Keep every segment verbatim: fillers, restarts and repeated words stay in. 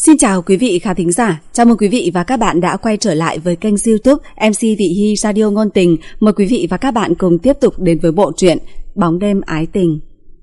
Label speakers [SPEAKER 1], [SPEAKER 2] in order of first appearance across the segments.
[SPEAKER 1] Xin chào quý vị khán thính giả, chào mừng quý vị và các bạn đã quay trở lại với kênh YouTube em xê Vị Hy Radio Ngôn Tình. Mời quý vị và các bạn cùng tiếp tục đến với bộ truyện Bóng Đêm Ái Tình.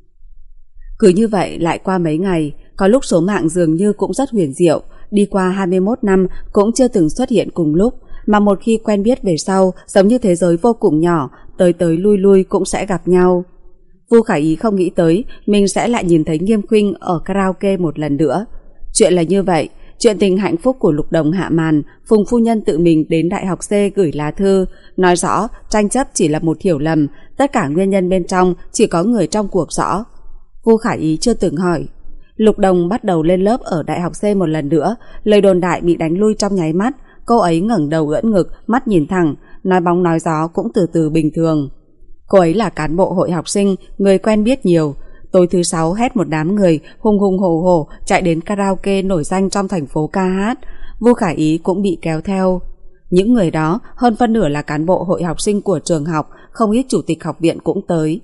[SPEAKER 1] Cứ như vậy lại qua mấy ngày, có lúc số mạng dường như cũng rất huyền diệu, đi qua hai mươi mốt năm cũng chưa từng xuất hiện cùng lúc, mà một khi quen biết về sau, giống như thế giới vô cùng nhỏ, tới tới lui lui cũng sẽ gặp nhau. Vu Khả Ý không nghĩ tới mình sẽ lại nhìn thấy Nghiêm Khuynh ở karaoke một lần nữa. Chuyện là như vậy, chuyện tình hạnh phúc của Lục Đồng hạ màn, Phùng phu nhân tự mình đến Đại học C gửi lá thư, nói rõ tranh chấp chỉ là một hiểu lầm, tất cả nguyên nhân bên trong chỉ có người trong cuộc rõ. Vu Khả Ý chưa từng hỏi. Lục Đồng bắt đầu lên lớp ở Đại học C một lần nữa, lời đồn đại bị đánh lui trong nháy mắt, cô ấy ngẩng đầu ưỡn ngực, mắt nhìn thẳng, nói bóng nói gió cũng từ từ bình thường. Cô ấy là cán bộ hội học sinh, người quen biết nhiều. Tối thứ sáu hét một đám người hùng hùng hổ hổ chạy đến karaoke nổi danh trong thành phố ca hát. Vu Khả Ý cũng bị kéo theo. Những người đó hơn phân nửa là cán bộ hội học sinh của trường học, không ít chủ tịch học viện cũng tới.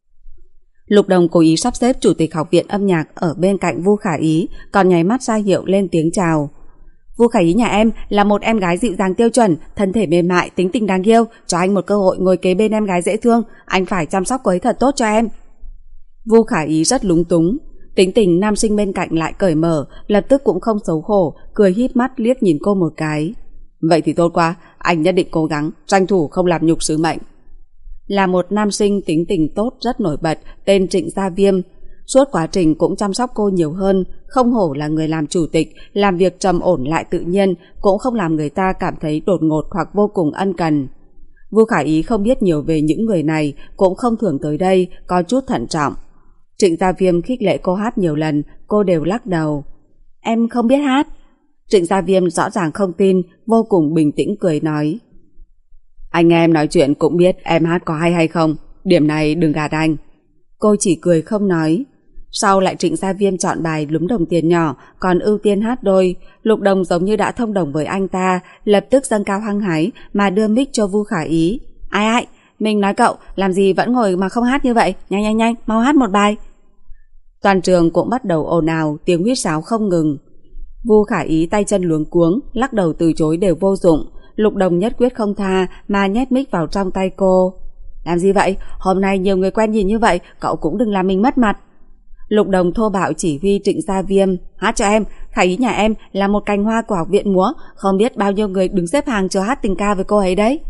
[SPEAKER 1] Lục Đồng cố ý sắp xếp chủ tịch học viện âm nhạc ở bên cạnh Vu Khả Ý, còn nháy mắt ra hiệu lên tiếng chào. Vu Khả Ý nhà em là một em gái dịu dàng tiêu chuẩn, thân thể mềm mại, tính tình đáng yêu, cho anh một cơ hội ngồi kế bên em gái dễ thương, anh phải chăm sóc cô ấy thật tốt cho em. Vu Khả Ý rất lúng túng, tính tình nam sinh bên cạnh lại cởi mở, lập tức cũng không xấu hổ, cười híp mắt liếc nhìn cô một cái. Vậy thì tốt quá, anh nhất định cố gắng, tranh thủ không làm nhục sứ mệnh. Là một nam sinh tính tình tốt rất nổi bật, tên Trịnh Gia Viêm. Suốt quá trình cũng chăm sóc cô nhiều hơn, không hổ là người làm chủ tịch, làm việc trầm ổn lại tự nhiên, cũng không làm người ta cảm thấy đột ngột hoặc vô cùng ân cần. Vu Khả Ý không biết nhiều về những người này, cũng không thường tới đây, có chút thận trọng. Trịnh Gia Viêm khích lệ cô hát nhiều lần, cô đều lắc đầu. Em không biết hát. Trịnh Gia Viêm rõ ràng không tin, vô cùng bình tĩnh cười nói. Anh nghe em nói chuyện cũng biết em hát có hay hay không, điểm này đừng gạt anh. Cô chỉ cười không nói. Sau lại Trịnh Gia Viêm chọn bài Lúm Đồng Tiền Nhỏ, còn ưu tiên hát đôi. Lục Đồng giống như đã thông đồng với anh ta, lập tức dâng cao hăng hái mà đưa mic cho Vu Khả Ý. Ai ai, mình nói cậu, làm gì vẫn ngồi mà không hát như vậy, nhanh nhanh nhanh, mau hát một bài. Toàn trường cũng bắt đầu ồn ào, tiếng huýt sáo không ngừng. Vu Khả Ý tay chân luống cuống, lắc đầu từ chối đều vô dụng. Lục Đồng nhất quyết không tha mà nhét mic vào trong tay cô. Làm gì vậy? Hôm nay nhiều người quen nhìn như vậy, cậu cũng đừng làm mình mất mặt. Lục Đồng thô bạo chỉ huy Trịnh Gia Viêm. Hát cho em, Khả Ý nhà em là một cành hoa của học viện múa, không biết bao nhiêu người đứng xếp hàng chờ hát tình ca với cô ấy đấy.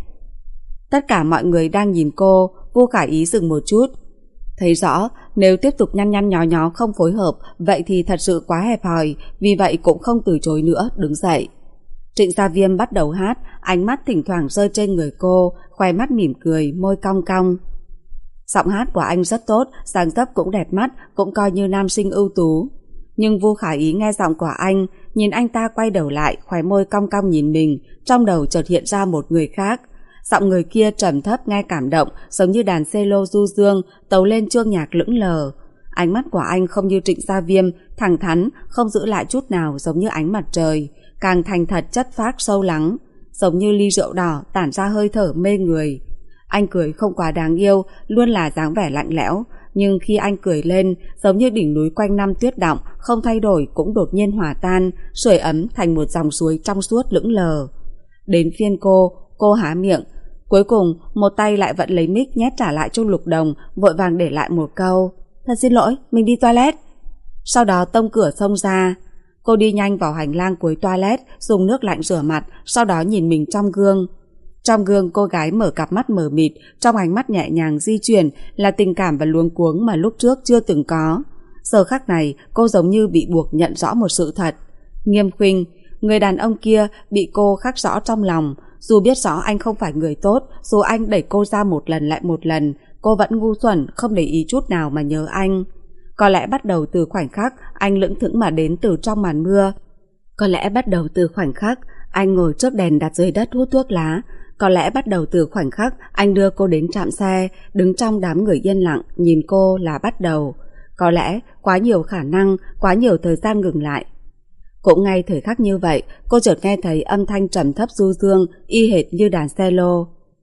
[SPEAKER 1] Tất cả mọi người đang nhìn cô. Vu Khả Ý dừng một chút. Thấy rõ nếu tiếp tục nhăn nhăn nhó nhó không phối hợp, vậy thì thật sự quá hẹp hòi, vì vậy cũng không từ chối nữa, đứng dậy. Trịnh Gia Viêm bắt đầu hát, ánh mắt thỉnh thoảng rơi trên người cô, khoe mắt mỉm cười, môi cong cong. Giọng hát của anh rất tốt, dáng dấp cũng đẹp mắt, cũng coi như nam sinh ưu tú. Nhưng Vu Khả Ý nghe giọng của anh, nhìn anh ta quay đầu lại, khóe môi cong cong nhìn mình, trong đầu chợt hiện ra một người khác. Giọng người kia trầm thấp nghe cảm động, giống như đàn cello du dương, tấu lên chuông nhạc lững lờ. Ánh mắt của anh không như Trịnh Gia Viêm, thẳng thắn, không giữ lại chút nào, giống như ánh mặt trời, càng thành thật chất phác sâu lắng, giống như ly rượu đỏ tản ra hơi thở mê người. Anh cười không quá đáng yêu, luôn là dáng vẻ lạnh lẽo, nhưng khi anh cười lên, giống như đỉnh núi quanh năm tuyết đọng, không thay đổi cũng đột nhiên hòa tan, sưởi ấm thành một dòng suối trong suốt lững lờ. Đến phiên cô, cô há miệng, cuối cùng một tay lại vẫn lấy mic nhét trả lại cho Lục Đồng, vội vàng để lại một câu: Thật xin lỗi, mình đi toilet. Sau đó tông cửa xông ra. Cô đi nhanh vào hành lang cuối toilet, dùng nước lạnh rửa mặt, sau đó nhìn mình trong gương. Trong gương cô gái mở cặp mắt mờ mịt, trong ánh mắt nhẹ nhàng di chuyển là tình cảm và luống cuống mà lúc trước chưa từng có. Giờ khắc này cô giống như bị buộc nhận rõ một sự thật. Nghiêm Khuynh, người đàn ông kia bị cô khắc rõ trong lòng. Dù biết rõ anh không phải người tốt, dù anh đẩy cô ra một lần lại một lần, cô vẫn ngu xuẩn không để ý chút nào mà nhớ anh. Có lẽ bắt đầu từ khoảnh khắc anh lững thững mà đến từ trong màn mưa. Có lẽ bắt đầu từ khoảnh khắc anh ngồi trước đèn đặt dưới đất hút thuốc lá. Có lẽ bắt đầu từ khoảnh khắc anh đưa cô đến trạm xe, đứng trong đám người yên lặng nhìn cô là bắt đầu. Có lẽ quá nhiều khả năng, quá nhiều thời gian ngừng lại. Cũng ngay thời khắc như vậy, cô chợt nghe thấy âm thanh trầm thấp du dương, y hệt như đàn cello.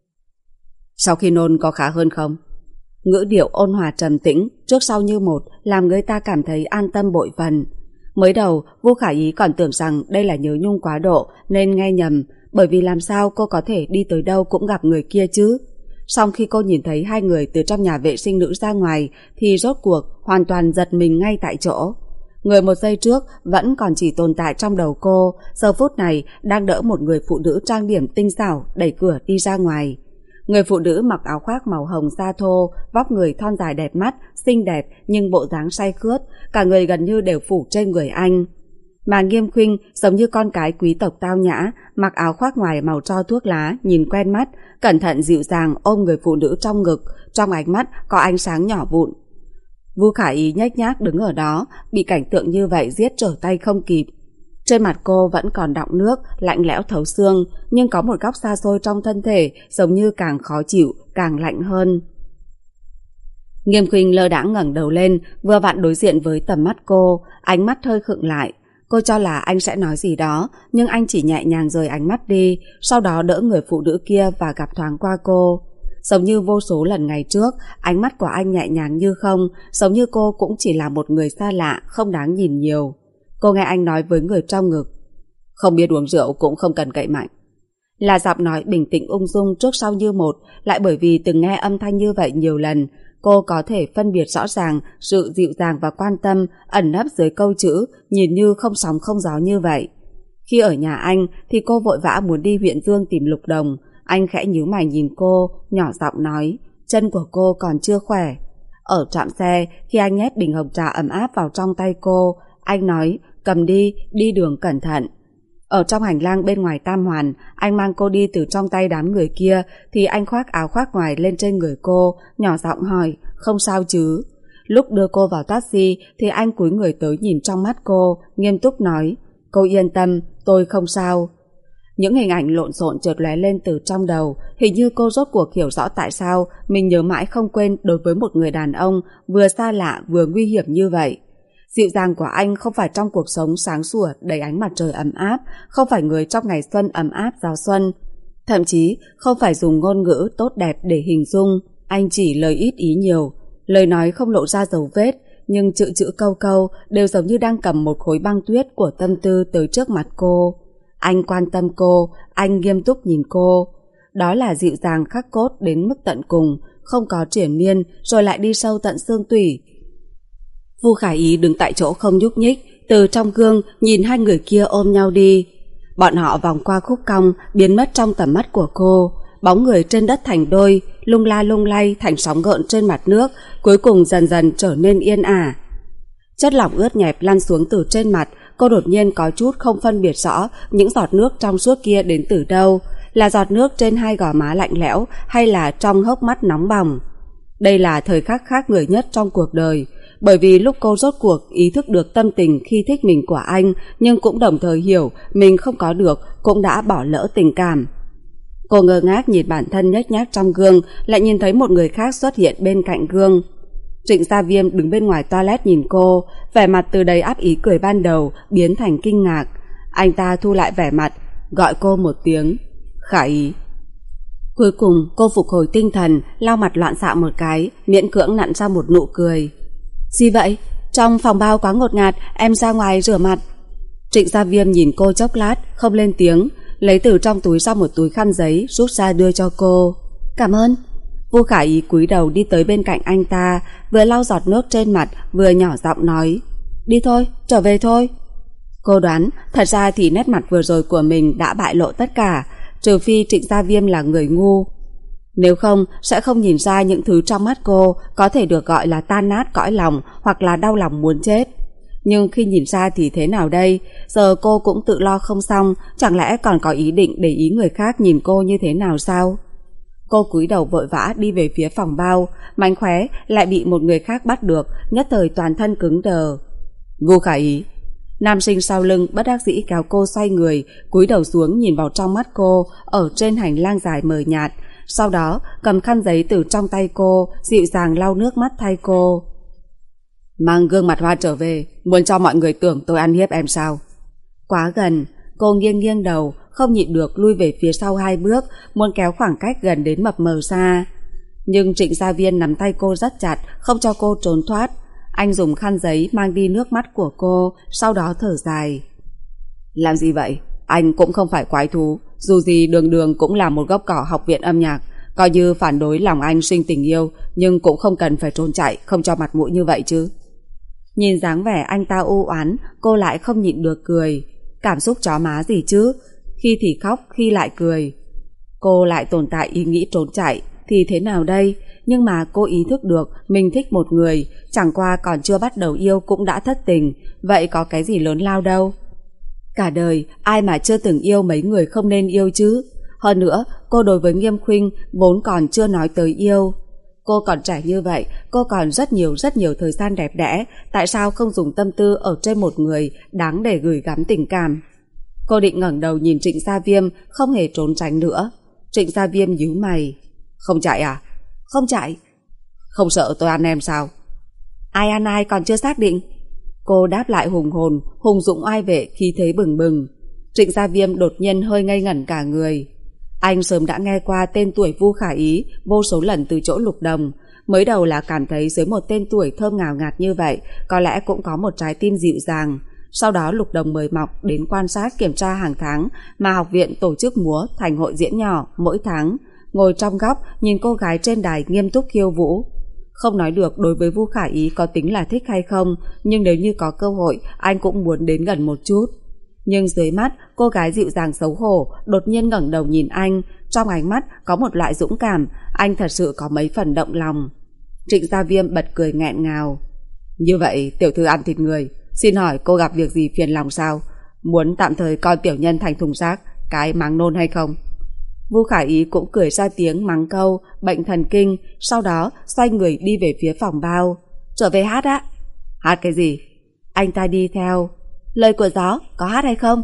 [SPEAKER 1] Sau khi nôn có khá hơn không? Ngữ điệu ôn hòa trầm tĩnh, trước sau như một, làm người ta cảm thấy an tâm bội phần. Mới đầu, Vu Khả Ý còn tưởng rằng đây là nhớ nhung quá độ nên nghe nhầm, bởi vì làm sao cô có thể đi tới đâu cũng gặp người kia chứ. Song khi cô nhìn thấy hai người từ trong nhà vệ sinh nữ ra ngoài thì rốt cuộc hoàn toàn giật mình ngay tại chỗ. Người một giây trước vẫn còn chỉ tồn tại trong đầu cô, giờ phút này đang đỡ một người phụ nữ trang điểm tinh xảo đẩy cửa đi ra ngoài. Người phụ nữ mặc áo khoác màu hồng da thô, vóc người thon dài đẹp mắt, xinh đẹp nhưng bộ dáng say khướt, cả người gần như đều phủ trên người anh. Mà Nghiêm Khuynh giống như con cái quý tộc tao nhã, mặc áo khoác ngoài màu tro thuốc lá, nhìn quen mắt, cẩn thận dịu dàng ôm người phụ nữ trong ngực, trong ánh mắt có ánh sáng nhỏ vụn. Vu Khả Ý nhếch nhác đứng ở đó, bị cảnh tượng như vậy giết trở tay không kịp. Trên mặt cô vẫn còn đọng nước, lạnh lẽo thấu xương, nhưng có một góc xa xôi trong thân thể giống như càng khó chịu, càng lạnh hơn. Nghiêm Khuynh lơ đãng ngẩng đầu lên, vừa vặn đối diện với tầm mắt cô, ánh mắt hơi khựng lại. Cô cho là anh sẽ nói gì đó, nhưng anh chỉ nhẹ nhàng rời ánh mắt đi, sau đó đỡ người phụ nữ kia và gặp thoáng qua cô. Giống như vô số lần ngày trước, ánh mắt của anh nhẹ nhàng như không, giống như cô cũng chỉ là một người xa lạ, không đáng nhìn nhiều. Cô nghe anh nói với người trong ngực, không biết uống rượu cũng không cần cậy mạnh. Là giọng nói bình tĩnh ung dung trước sau như một, lại bởi vì từng nghe âm thanh như vậy nhiều lần, cô có thể phân biệt rõ ràng sự dịu dàng và quan tâm ẩn nấp dưới câu chữ nhìn như không sóng không gió như vậy. Khi ở nhà anh thì cô vội vã muốn đi huyện Dương tìm Lục Đồng. Anh khẽ nhíu mày nhìn cô, nhỏ giọng nói, chân của cô còn chưa khỏe. Ở trạm xe, khi anh nhét bình hồng trà ấm áp vào trong tay cô, anh nói, cầm đi, đi đường cẩn thận. Ở trong hành lang bên ngoài Tam Hoàn, anh mang cô đi từ trong tay đám người kia, thì anh khoác áo khoác ngoài lên trên người cô, nhỏ giọng hỏi, không sao chứ? Lúc đưa cô vào taxi thì anh cúi người tới nhìn trong mắt cô, nghiêm túc nói, cô yên tâm, tôi không sao. Những hình ảnh lộn xộn chợt lóe lên từ trong đầu, hình như cô rốt cuộc hiểu rõ tại sao mình nhớ mãi không quên đối với một người đàn ông vừa xa lạ vừa nguy hiểm như vậy. Dịu dàng của anh không phải trong cuộc sống sáng sủa đầy ánh mặt trời ấm áp, không phải người trong ngày xuân ấm áp giao xuân, thậm chí không phải dùng ngôn ngữ tốt đẹp để hình dung. Anh chỉ lời ít ý nhiều, lời nói không lộ ra dấu vết, nhưng chữ chữ câu câu đều giống như đang cầm một khối băng tuyết của tâm tư tới trước mặt cô. Anh quan tâm cô, anh nghiêm túc nhìn cô. Đó là dịu dàng khắc cốt đến mức tận cùng, không có triển miên rồi lại đi sâu tận xương tủy. Vu Khả Ý đứng tại chỗ không nhúc nhích, từ trong gương nhìn hai người kia ôm nhau đi. Bọn họ vòng qua khúc cong, biến mất trong tầm mắt của cô. Bóng người trên đất thành đôi, lung la lung lay thành sóng gợn trên mặt nước, cuối cùng dần dần trở nên yên ả. Chất lỏng ướt nhẹp lăn xuống từ trên mặt, cô đột nhiên có chút không phân biệt rõ những giọt nước trong suốt kia đến từ đâu, là giọt nước trên hai gò má lạnh lẽo hay là trong hốc mắt nóng bỏng. Đây là thời khắc khác người nhất trong cuộc đời, bởi vì lúc cô rốt cuộc ý thức được tâm tình khi thích mình của anh, nhưng cũng đồng thời hiểu mình không có được, cũng đã bỏ lỡ tình cảm. Cô ngơ ngác nhìn bản thân nhếch nhác trong gương, lại nhìn thấy một người khác xuất hiện bên cạnh gương. Trịnh Gia Viêm đứng bên ngoài toilet nhìn cô, vẻ mặt từ đầy áp ý cười ban đầu biến thành kinh ngạc. Anh ta thu lại vẻ mặt, gọi cô một tiếng, Khả Ý. Cuối cùng cô phục hồi tinh thần, lau mặt loạn xạ một cái, miễn cưỡng nặn ra một nụ cười. Gì vậy? Trong phòng bao quá ngột ngạt, em ra ngoài rửa mặt. Trịnh Gia Viêm nhìn cô chốc lát, không lên tiếng, lấy từ trong túi ra một túi khăn giấy, rút ra đưa cho cô. Cảm ơn. Vu Khả Ý cúi đầu đi tới bên cạnh anh ta, vừa lau giọt nước trên mặt, vừa nhỏ giọng nói, đi thôi, trở về thôi. Cô đoán, thật ra thì nét mặt vừa rồi của mình đã bại lộ tất cả, trừ phi Trịnh Gia Viêm là người ngu. Nếu không, sẽ không nhìn ra những thứ trong mắt cô có thể được gọi là tan nát cõi lòng hoặc là đau lòng muốn chết. Nhưng khi nhìn ra thì thế nào đây? Giờ cô cũng tự lo không xong, chẳng lẽ còn có ý định để ý người khác nhìn cô như thế nào sao? Cô cúi đầu vội vã đi về phía phòng bao, mánh khóe lại bị một người khác bắt được, nhất thời toàn thân cứng đờ. Vu Khả Ý. Nam sinh sau lưng bất đắc dĩ kéo cô xoay người, cúi đầu xuống nhìn vào trong mắt cô ở trên hành lang dài mờ nhạt, sau đó cầm khăn giấy từ trong tay cô, dịu dàng lau nước mắt thay cô. Mang gương mặt hoa trở về, muốn cho mọi người tưởng tôi ăn hiếp em sao? Quá gần, cô nghiêng nghiêng đầu, không nhịn được lui về phía sau hai bước, muốn kéo khoảng cách gần đến mập mờ xa. Nhưng Trịnh Gia Viên nắm tay cô rất chặt, không cho cô trốn thoát. Anh dùng khăn giấy mang đi nước mắt của cô, sau đó thở dài. Làm gì vậy? Anh cũng không phải quái thú, dù gì đường đường cũng là một gốc cỏ học viện âm nhạc. Coi như phản đối lòng anh sinh tình yêu, nhưng cũng không cần phải trốn chạy, không cho mặt mũi như vậy chứ. Nhìn dáng vẻ anh ta u oán, cô lại không nhịn được cười. Cảm xúc chó má gì chứ, khi thì khóc, khi lại cười. Cô lại tồn tại ý nghĩ trốn chạy, thì thế nào đây? Nhưng mà cô ý thức được mình thích một người, chẳng qua còn chưa bắt đầu yêu cũng đã thất tình, vậy có cái gì lớn lao đâu. Cả đời, ai mà chưa từng yêu mấy người không nên yêu chứ. Hơn nữa, cô đối với Nghiêm Khuynh vốn còn chưa nói tới yêu. Cô còn trẻ như vậy, cô còn rất nhiều rất nhiều thời gian đẹp đẽ, tại sao không dùng tâm tư ở trên một người đáng để gửi gắm tình cảm. Cô định ngẩng đầu nhìn Trịnh Gia Viêm, không hề trốn tránh nữa. Trịnh Gia Viêm nhíu mày. Không chạy à? Không chạy. Không sợ tôi ăn em sao? Ai ăn ai còn chưa xác định. Cô đáp lại hùng hồn, hùng dũng oai vệ, khí thế bừng bừng. Trịnh Gia Viêm đột nhiên hơi ngây ngẩn cả người. Anh sớm đã nghe qua tên tuổi Vu Khả Ý vô số lần từ chỗ Lục Đồng. Mới đầu là cảm thấy dưới một tên tuổi thơm ngào ngạt như vậy có lẽ cũng có một trái tim dịu dàng. Sau đó Lục Đồng mời mọc đến quan sát kiểm tra hàng tháng mà học viện tổ chức múa thành hội diễn nhỏ mỗi tháng. Ngồi trong góc nhìn cô gái trên đài nghiêm túc khiêu vũ. Không nói được đối với Vu Khả Ý có tính là thích hay không, nhưng nếu như có cơ hội anh cũng muốn đến gần một chút. Nhưng dưới mắt cô gái dịu dàng xấu hổ đột nhiên ngẩng đầu nhìn anh, trong ánh mắt có một loại dũng cảm, anh thật sự có mấy phần động lòng. Trịnh Gia Viêm bật cười nghẹn ngào. Như vậy tiểu thư ăn thịt người, xin hỏi cô gặp việc gì phiền lòng sao? Muốn tạm thời coi tiểu nhân thành thùng rác, cái máng nôn hay không? Vu Khả Ý cũng cười ra tiếng mắng câu bệnh thần kinh, sau đó xoay người đi về phía phòng bao. Trở về hát á? Hát cái gì? Anh ta đi theo. Lời của gió, có hát hay không?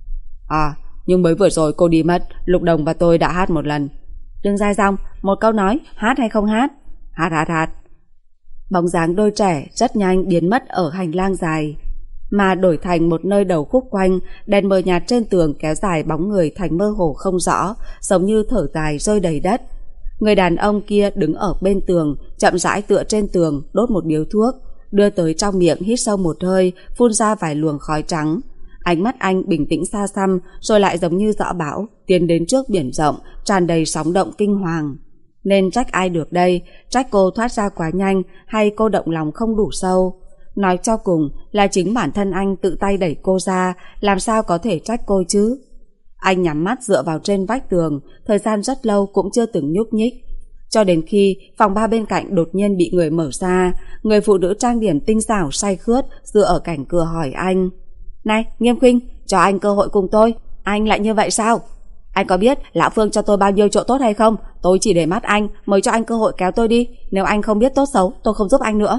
[SPEAKER 1] À, nhưng mới vừa rồi cô đi mất, Lục Đồng và tôi đã hát một lần. Đừng dài dòng, một câu nói, hát hay không hát? Hát hát hát. Bóng dáng đôi trẻ rất nhanh biến mất ở hành lang dài, mà đổi thành một nơi đầu khúc quanh, đèn mờ nhạt trên tường kéo dài bóng người thành mơ hồ không rõ, giống như thở dài rơi đầy đất. Người đàn ông kia đứng ở bên tường, chậm rãi tựa trên tường, đốt một điếu thuốc, đưa tới trong miệng hít sâu một hơi, phun ra vài luồng khói trắng. Ánh mắt anh bình tĩnh xa xăm, rồi lại giống như dõi bão, tiến đến trước biển rộng, tràn đầy sóng động kinh hoàng. Nên trách ai được đây? Trách cô thoát ra quá nhanh, hay cô động lòng không đủ sâu? Nói cho cùng là chính bản thân anh tự tay đẩy cô ra, làm sao có thể trách cô chứ? Anh nhắm mắt dựa vào trên vách tường, thời gian rất lâu cũng chưa từng nhúc nhích. Cho đến khi phòng ba bên cạnh đột nhiên bị người mở ra, người phụ nữ trang điểm tinh xảo say khướt dựa ở cạnh cửa hỏi anh. Này, Nghiêm Khuynh, cho anh cơ hội cùng tôi. Anh lại như vậy sao? Anh có biết Lão Phương cho tôi bao nhiêu chỗ tốt hay không? Tôi chỉ để mắt anh, mới cho anh cơ hội kéo tôi đi. Nếu anh không biết tốt xấu, tôi không giúp anh nữa.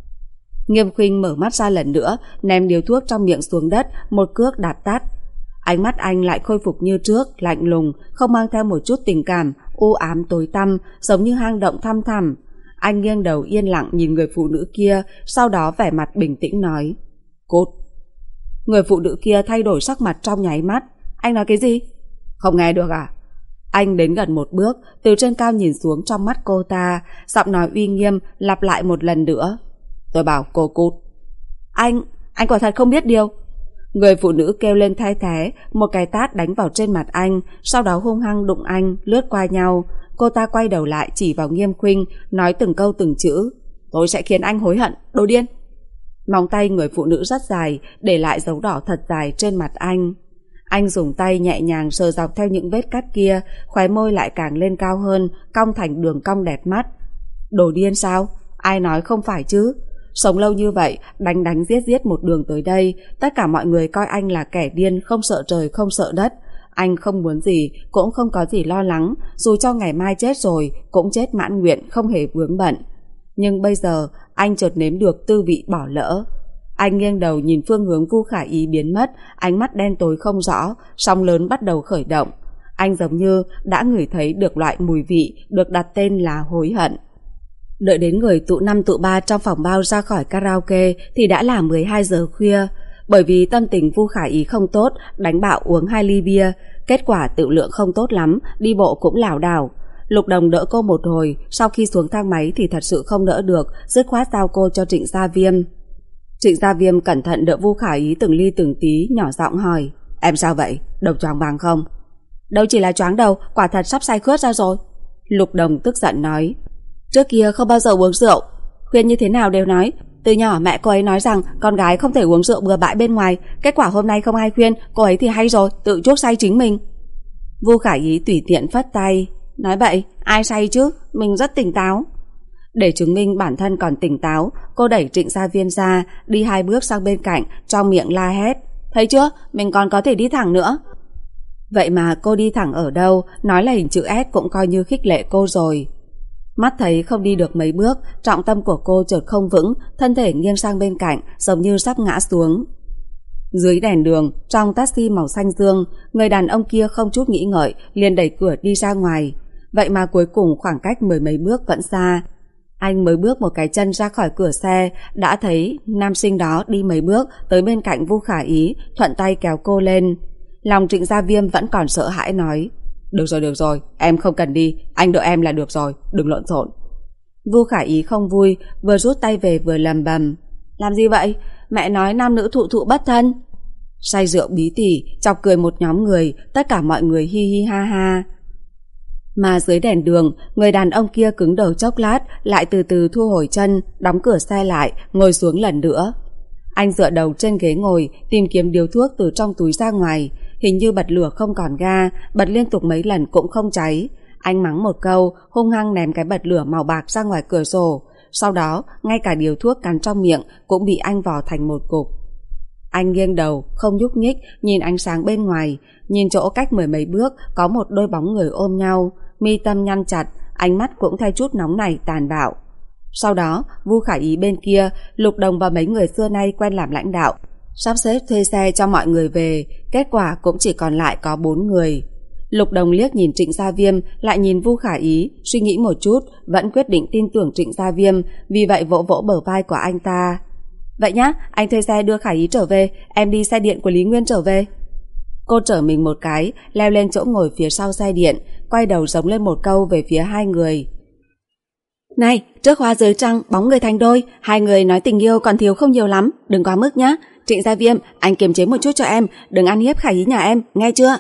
[SPEAKER 1] Nghiêm Khuynh mở mắt ra lần nữa, ném điếu thuốc trong miệng xuống đất, một cước đạp tắt. Ánh mắt anh lại khôi phục như trước, lạnh lùng, không mang theo một chút tình cảm, u ám tối tăm, giống như hang động thăm thẳm. Anh nghiêng đầu yên lặng nhìn người phụ nữ kia, sau đó vẻ mặt bình tĩnh nói: Cút. Người phụ nữ kia thay đổi sắc mặt trong nháy mắt. Anh nói cái gì? Không nghe được à? Anh đến gần một bước, từ trên cao nhìn xuống trong mắt cô ta, giọng nói uy nghiêm lặp lại một lần nữa. Tôi bảo cô cút. Anh, anh quả thật không biết điều. Người phụ nữ kêu lên thay thế, một cái tát đánh vào trên mặt anh, sau đó hung hăng đụng anh, lướt qua nhau. Cô ta quay đầu lại chỉ vào Nghiêm Khuynh, nói từng câu từng chữ. Tôi sẽ khiến anh hối hận, đồ điên. Móng tay người phụ nữ rất dài, để lại dấu đỏ thật dài trên mặt anh. Anh dùng tay nhẹ nhàng sờ dọc theo những vết cắt kia, khóe môi lại càng lên cao hơn, cong thành đường cong đẹp mắt. Đồ điên sao? Ai nói không phải chứ? Sống lâu như vậy, đánh đánh giết giết một đường tới đây, tất cả mọi người coi anh là kẻ điên, không sợ trời không sợ đất. Anh không muốn gì, cũng không có gì lo lắng, dù cho ngày mai chết rồi, cũng chết mãn nguyện, không hề vướng bận. Nhưng bây giờ, anh chợt nếm được tư vị bỏ lỡ. Anh nghiêng đầu nhìn phương hướng Vu Khả Ý biến mất, ánh mắt đen tối không rõ, sóng lớn bắt đầu khởi động. Anh giống như đã ngửi thấy được loại mùi vị được đặt tên là hối hận. Đợi đến người tụ năm tụ ba trong phòng bao ra khỏi karaoke thì đã là mười hai giờ khuya. Bởi vì tâm tình Vu Khả Ý không tốt, đánh bạo uống hai ly bia, kết quả tự lượng không tốt lắm, đi bộ cũng lảo đảo. Lục Đồng đỡ cô một hồi, sau khi xuống thang máy thì thật sự không đỡ được, dứt khoát giao cô cho Trịnh Gia Viêm. Trịnh Gia Viêm cẩn thận đỡ Vu Khả Ý từng ly từng tí, nhỏ giọng hỏi: Em sao vậy? Đầu choáng váng không? Đâu chỉ là choáng đầu, quả thật sắp say khướt ra rồi. Lục Đồng tức giận nói: Trước kia không bao giờ uống rượu, khuyên như thế nào đều nói. Từ nhỏ mẹ cô ấy nói rằng con gái không thể uống rượu bừa bãi bên ngoài. Kết quả hôm nay không ai khuyên, cô ấy thì hay rồi, tự chuốc say chính mình. Vu Khả Ý tùy tiện phất tay: Nói bậy, ai say chứ, mình rất tỉnh táo. Để chứng minh bản thân còn tỉnh táo, cô đẩy Trịnh Gia Viêm ra, đi hai bước sang bên cạnh, trong miệng la hét: Thấy chưa, mình còn có thể đi thẳng nữa. Vậy mà cô đi thẳng ở đâu, nói là hình chữ S cũng coi như khích lệ cô rồi. Mắt thấy không đi được mấy bước, trọng tâm của cô chợt không vững, thân thể nghiêng sang bên cạnh, giống như sắp ngã xuống. Dưới đèn đường, trong taxi màu xanh dương, người đàn ông kia không chút nghĩ ngợi liền đẩy cửa đi ra ngoài. Vậy mà cuối cùng khoảng cách mười mấy bước vẫn xa. Anh mới bước một cái chân ra khỏi cửa xe, đã thấy nam sinh đó đi mấy bước tới bên cạnh Vu Khả Ý, thuận tay kéo cô lên. Lòng Trịnh Gia Viêm vẫn còn sợ hãi nói: Được rồi, được rồi, em không cần đi, anh đợi em là được rồi, đừng lộn xộn. Vu Khả Ý không vui, vừa rút tay về vừa lầm bầm: Làm gì vậy? Mẹ nói nam nữ thụ thụ bất thân. Say rượu bí tỉ, chọc cười một nhóm người, tất cả mọi người hi hi ha ha. Mà dưới đèn đường, người đàn ông kia cứng đầu chốc lát, lại từ từ thu hồi chân, đóng cửa xe lại, ngồi xuống lần nữa. Anh dựa đầu trên ghế ngồi, tìm kiếm điếu thuốc từ trong túi ra ngoài. Hình như bật lửa không còn ga, bật liên tục mấy lần cũng không cháy. Anh mắng một câu, hung hăng ném cái bật lửa màu bạc ra ngoài cửa sổ. Sau đó, ngay cả điếu thuốc cắn trong miệng cũng bị anh vò thành một cục. Anh nghiêng đầu, không nhúc nhích, nhìn ánh sáng bên ngoài, nhìn chỗ cách mười mấy bước có một đôi bóng người ôm nhau, mi tâm nhăn chặt, ánh mắt cũng thay chút nóng nảy tàn bạo. Sau đó, Vu Khả Ý bên kia, Lục Đồng và mấy người xưa nay quen làm lãnh đạo, sắp xếp thuê xe cho mọi người về, kết quả cũng chỉ còn lại có bốn người. Lục Đồng liếc nhìn Trịnh Gia Viêm, lại nhìn Vu Khả Ý, suy nghĩ một chút, vẫn quyết định tin tưởng Trịnh Gia Viêm, vì vậy vỗ vỗ bờ vai của anh ta. Vậy nhá, anh thuê xe đưa Khả Ý trở về, em đi xe điện của Lý Nguyên trở về. Cô trở mình một cái, leo lên chỗ ngồi phía sau xe điện, quay đầu giống lên một câu về phía hai người. Này, trước hoa dưới trăng, bóng người thành đôi, hai người nói tình yêu còn thiếu không nhiều lắm, đừng quá mức nhá. Trịnh Gia Viêm, anh kiềm chế một chút cho em, đừng ăn hiếp Khả Ý nhà em, nghe chưa?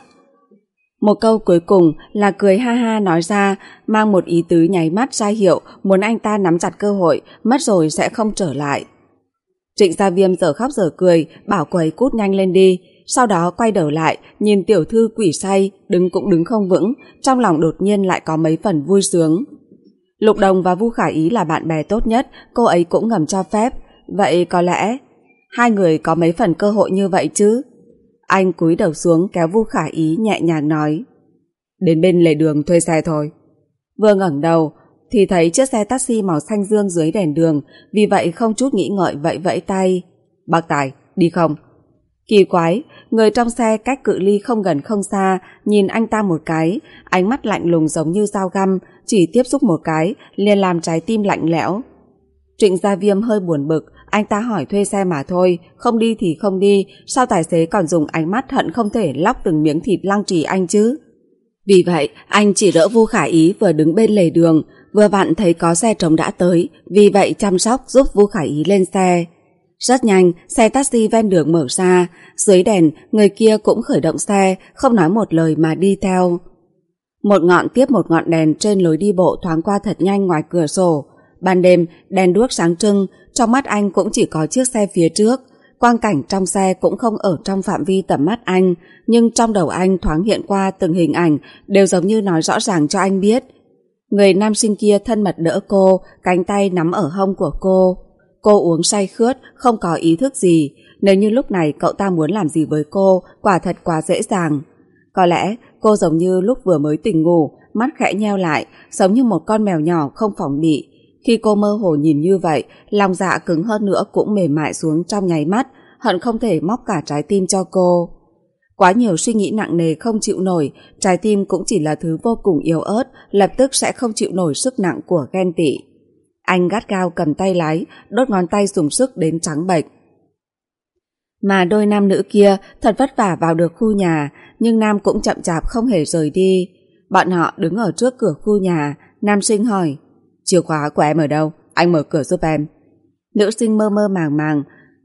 [SPEAKER 1] Một câu cuối cùng là cười ha ha nói ra, mang một ý tứ nháy mắt ra hiệu muốn anh ta nắm chặt cơ hội, mất rồi sẽ không trở lại. Trịnh Gia Viêm giờ khóc giờ cười, bảo cô ấy cút nhanh lên đi, sau đó quay đầu lại, nhìn tiểu thư quỷ say, đứng cũng đứng không vững, trong lòng đột nhiên lại có mấy phần vui sướng. Lục Đồng và Vu Khả Ý là bạn bè tốt nhất, cô ấy cũng ngầm cho phép, vậy có lẽ hai người có mấy phần cơ hội như vậy chứ. Anh cúi đầu xuống kéo Vu Khả Ý nhẹ nhàng nói: Đến bên lề đường thuê xe thôi. Vừa ngẩng đầu thì thấy chiếc xe taxi màu xanh dương dưới đèn đường, vì vậy không chút nghĩ ngợi vẫy vẫy tay. Bác Tài, đi không? Kỳ quái, người trong xe cách cự ly không gần không xa, nhìn anh ta một cái, ánh mắt lạnh lùng giống như dao găm, chỉ tiếp xúc một cái, liền làm trái tim lạnh lẽo. Trịnh Gia Viêm hơi buồn bực, anh ta hỏi thuê xe mà thôi, không đi thì không đi, sao tài xế còn dùng ánh mắt hận không thể lóc từng miếng thịt lăng trì anh chứ? Vì vậy, anh chỉ đỡ Vu Khả Ý vừa đứng bên lề đường, vừa vặn thấy có xe trống đã tới, vì vậy chăm sóc giúp Vu Khả Ý lên xe. Rất nhanh, xe taxi ven đường mở ra, dưới đèn, người kia cũng khởi động xe, không nói một lời mà đi theo. Một ngọn tiếp một ngọn đèn trên lối đi bộ thoáng qua thật nhanh ngoài cửa sổ. Ban đêm, đèn đuốc sáng trưng, trong mắt anh cũng chỉ có chiếc xe phía trước. Quang cảnh trong xe cũng không ở trong phạm vi tầm mắt anh, nhưng trong đầu anh thoáng hiện qua từng hình ảnh, đều giống như nói rõ ràng cho anh biết. Người nam sinh kia thân mật đỡ cô, cánh tay nắm ở hông của cô. Cô uống say khướt, không có ý thức gì. Nếu như lúc này cậu ta muốn làm gì với cô, quả thật quá dễ dàng. Có lẽ cô giống như lúc vừa mới tỉnh ngủ, mắt khẽ nheo lại, giống như một con mèo nhỏ không phòng bị. Khi cô mơ hồ nhìn như vậy, lòng dạ cứng hơn nữa cũng mềm mại xuống trong nháy mắt, hận không thể móc cả trái tim cho cô. Quá nhiều suy nghĩ nặng nề không chịu nổi, trái tim cũng chỉ là thứ vô cùng yếu ớt, lập tức sẽ không chịu nổi sức nặng của ghen tị. Anh gắt gao cầm tay lái, đốt ngón tay dùng sức đến trắng bệch. Mà đôi nam nữ kia thật vất vả vào được khu nhà, nhưng Nam cũng chậm chạp không hề rời đi. Bọn họ đứng ở trước cửa khu nhà. Nam sinh hỏi, chìa khóa của em ở đâu? Anh mở cửa giúp em. Nữ sinh mơ mơ màng màng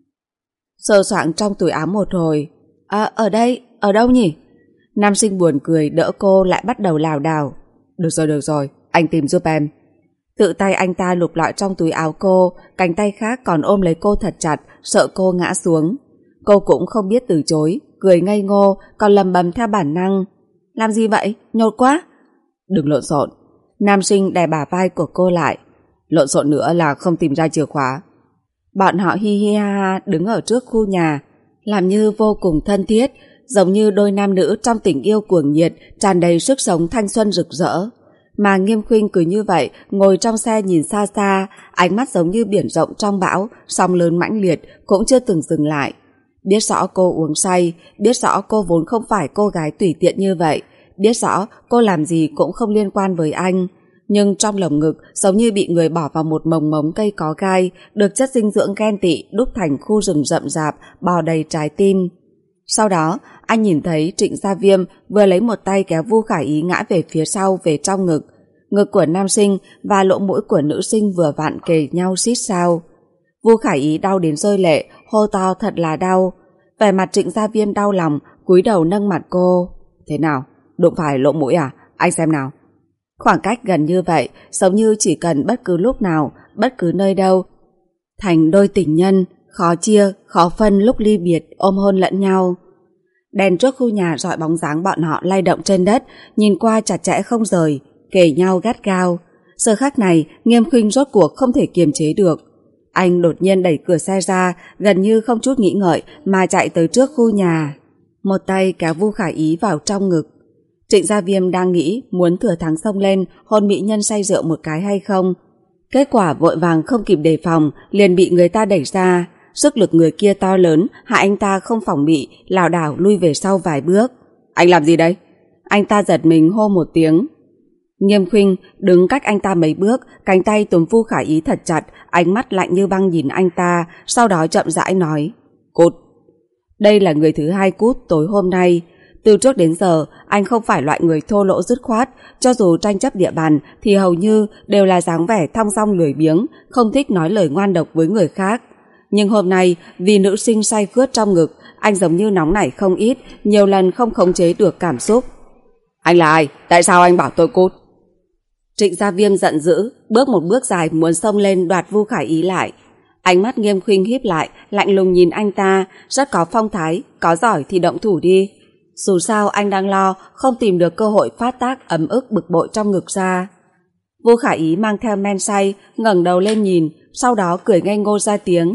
[SPEAKER 1] sờ soạng trong túi áo một hồi. À, ở đây, ở đâu nhỉ? Nam sinh buồn cười đỡ cô lại bắt đầu lảo đảo. Được rồi, được rồi, anh tìm giúp em. Tự tay anh ta lục lọi trong túi áo cô, cánh tay khác còn ôm lấy cô thật chặt, sợ cô ngã xuống. Cô cũng không biết từ chối, cười ngây ngô, còn lầm bầm theo bản năng. Làm gì vậy? Nhột quá. Đừng lộn xộn. Nam sinh đè bả vai của cô lại. Lộn xộn nữa là không tìm ra chìa khóa. Bọn họ hi hi ha ha đứng ở trước khu nhà, làm như vô cùng thân thiết, giống như đôi nam nữ trong tình yêu cuồng nhiệt, tràn đầy sức sống thanh xuân rực rỡ. Mà Nghiêm Khuynh cứ như vậy, ngồi trong xe nhìn xa xa, ánh mắt giống như biển rộng trong bão, sóng lớn mãnh liệt, cũng chưa từng dừng lại. Biết rõ cô uống say, biết rõ cô vốn không phải cô gái tùy tiện như vậy, biết rõ cô làm gì cũng không liên quan với anh. Nhưng trong lồng ngực giống như bị người bỏ vào một mồng mống cây có gai, được chất dinh dưỡng ghen tị đúc thành khu rừng rậm rạp, bò đầy trái tim. Sau đó, anh nhìn thấy Trịnh Gia Viêm vừa lấy một tay kéo Vu Khải Ý ngã về phía sau về trong ngực. Ngực của nam sinh và lỗ mũi của nữ sinh vừa vặn kề nhau xít sao. Vu Khải Ý đau đến rơi lệ, hô to thật là đau. Vẻ mặt Trịnh Gia Viêm đau lòng, cúi đầu nâng mặt cô. Thế nào? Đụng phải lỗ mũi à? Anh xem nào. Khoảng cách gần như vậy, giống như chỉ cần bất cứ lúc nào, bất cứ nơi đâu, thành đôi tình nhân, khó chia, khó phân lúc ly biệt, ôm hôn lẫn nhau. Đèn trước khu nhà rọi bóng dáng bọn họ lay động trên đất, nhìn qua chặt chẽ không rời, kề nhau gắt gao. Giờ khắc này, Nghiêm Khuynh rốt cuộc không thể kiềm chế được. Anh đột nhiên đẩy cửa xe ra, gần như không chút nghĩ ngợi mà chạy tới trước khu nhà. Một tay kéo Vu Khải Ý vào trong ngực. Trịnh Gia Viêm đang nghĩ muốn thừa thắng xông lên hôn mỹ nhân say rượu một cái hay không. Kết quả vội vàng không kịp đề phòng, liền bị người ta đẩy ra. Sức lực người kia to lớn, hại anh ta không phòng bị, lảo đảo lui về sau vài bước. Anh làm gì đây? Anh ta giật mình hô một tiếng. Nghiêm Khuynh đứng cách anh ta mấy bước, cánh tay túm Vu Khải Ý thật chặt, ánh mắt lạnh như băng nhìn anh ta, sau đó chậm rãi nói, cút. Đây là người thứ hai cút tối hôm nay. Từ trước đến giờ, anh không phải loại người thô lỗ dứt khoát, cho dù tranh chấp địa bàn thì hầu như đều là dáng vẻ thong dong lười biếng, không thích nói lời ngoan độc với người khác. Nhưng hôm nay, vì nữ sinh say khướt trong ngực, anh giống như nóng nảy không ít, nhiều lần không khống chế được cảm xúc. Anh là ai? Tại sao anh bảo tôi cút? Trịnh Gia Viêm giận dữ, bước một bước dài muốn xông lên đoạt Vu Khải Ý lại. Ánh mắt Nghiêm Khuynh híp lại, lạnh lùng nhìn anh ta, rất có phong thái, có giỏi thì động thủ đi. Dù sao anh đang lo không tìm được cơ hội phát tác ấm ức bực bội trong ngực ra. Vu Khải Ý mang theo men say, ngẩng đầu lên nhìn, sau đó cười ngây ngô ra tiếng.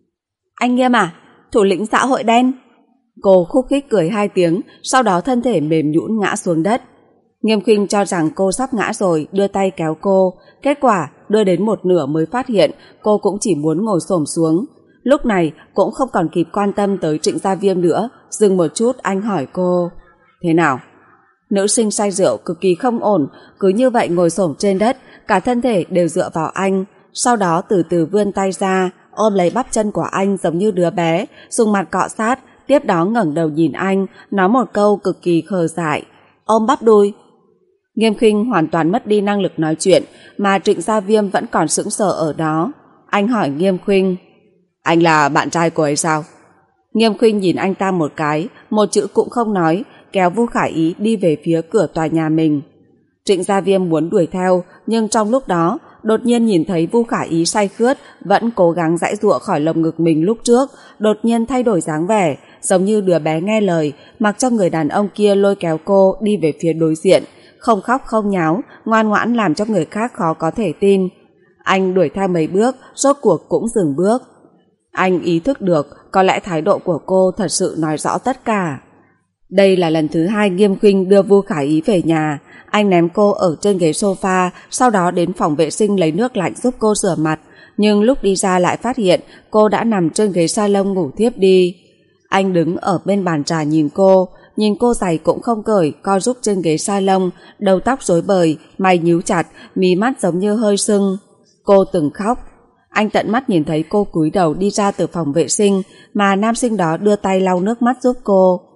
[SPEAKER 1] Anh Nghiêm à? Thủ lĩnh xã hội đen? Cô khúc khích cười hai tiếng, sau đó thân thể mềm nhũn ngã xuống đất. Nghiêm Khuynh cho rằng cô sắp ngã rồi, đưa tay kéo cô. Kết quả, đưa đến một nửa mới phát hiện cô cũng chỉ muốn ngồi xổm xuống. Lúc này cũng không còn kịp quan tâm tới Trịnh Gia Viêm nữa, dừng một chút anh hỏi cô. Thế nào? Nữ sinh say rượu cực kỳ không ổn, cứ như vậy ngồi xổm trên đất, cả thân thể đều dựa vào anh. Sau đó từ từ vươn tay ra, ôm lấy bắp chân của anh giống như đứa bé, dùng mặt cọ sát, tiếp đó ngẩng đầu nhìn anh, nói một câu cực kỳ khờ dại. Ôm bắp đùi. Nghiêm Khuynh hoàn toàn mất đi năng lực nói chuyện, mà Trịnh Gia Viêm vẫn còn sững sờ ở đó. Anh hỏi Nghiêm Khuynh, anh là bạn trai cô ấy sao? Nghiêm Khuynh nhìn anh ta một cái, một chữ cũng không nói, kéo Vu Khải Ý đi về phía cửa tòa nhà mình. Trịnh Gia Viêm muốn đuổi theo, nhưng trong lúc đó đột nhiên nhìn thấy Vu Khải Ý say khướt, vẫn cố gắng giãy giụa khỏi lồng ngực mình lúc trước, đột nhiên thay đổi dáng vẻ, giống như đứa bé nghe lời, mặc cho người đàn ông kia lôi kéo cô đi về phía đối diện, không khóc không nháo, ngoan ngoãn làm cho người khác khó có thể tin. Anh đuổi theo mấy bước, rốt cuộc cũng dừng bước. Anh ý thức được có lẽ thái độ của cô thật sự nói rõ tất cả. Đây là lần thứ hai Nghiêm Khuynh đưa Vu Khải Ý về nhà. Anh ném cô ở trên ghế sofa, sau đó đến phòng vệ sinh lấy nước lạnh giúp cô rửa mặt, nhưng lúc đi ra lại phát hiện cô đã nằm trên ghế salon ngủ thiếp đi. Anh đứng ở bên bàn trà nhìn cô, nhìn cô giày cũng không cởi, co rúm trên ghế salon, đầu tóc rối bời, mày nhíu chặt, mí mắt giống như hơi sưng. Cô từng khóc. Anh tận mắt nhìn thấy cô cúi đầu đi ra từ phòng vệ sinh, mà nam sinh đó đưa tay lau nước mắt giúp cô.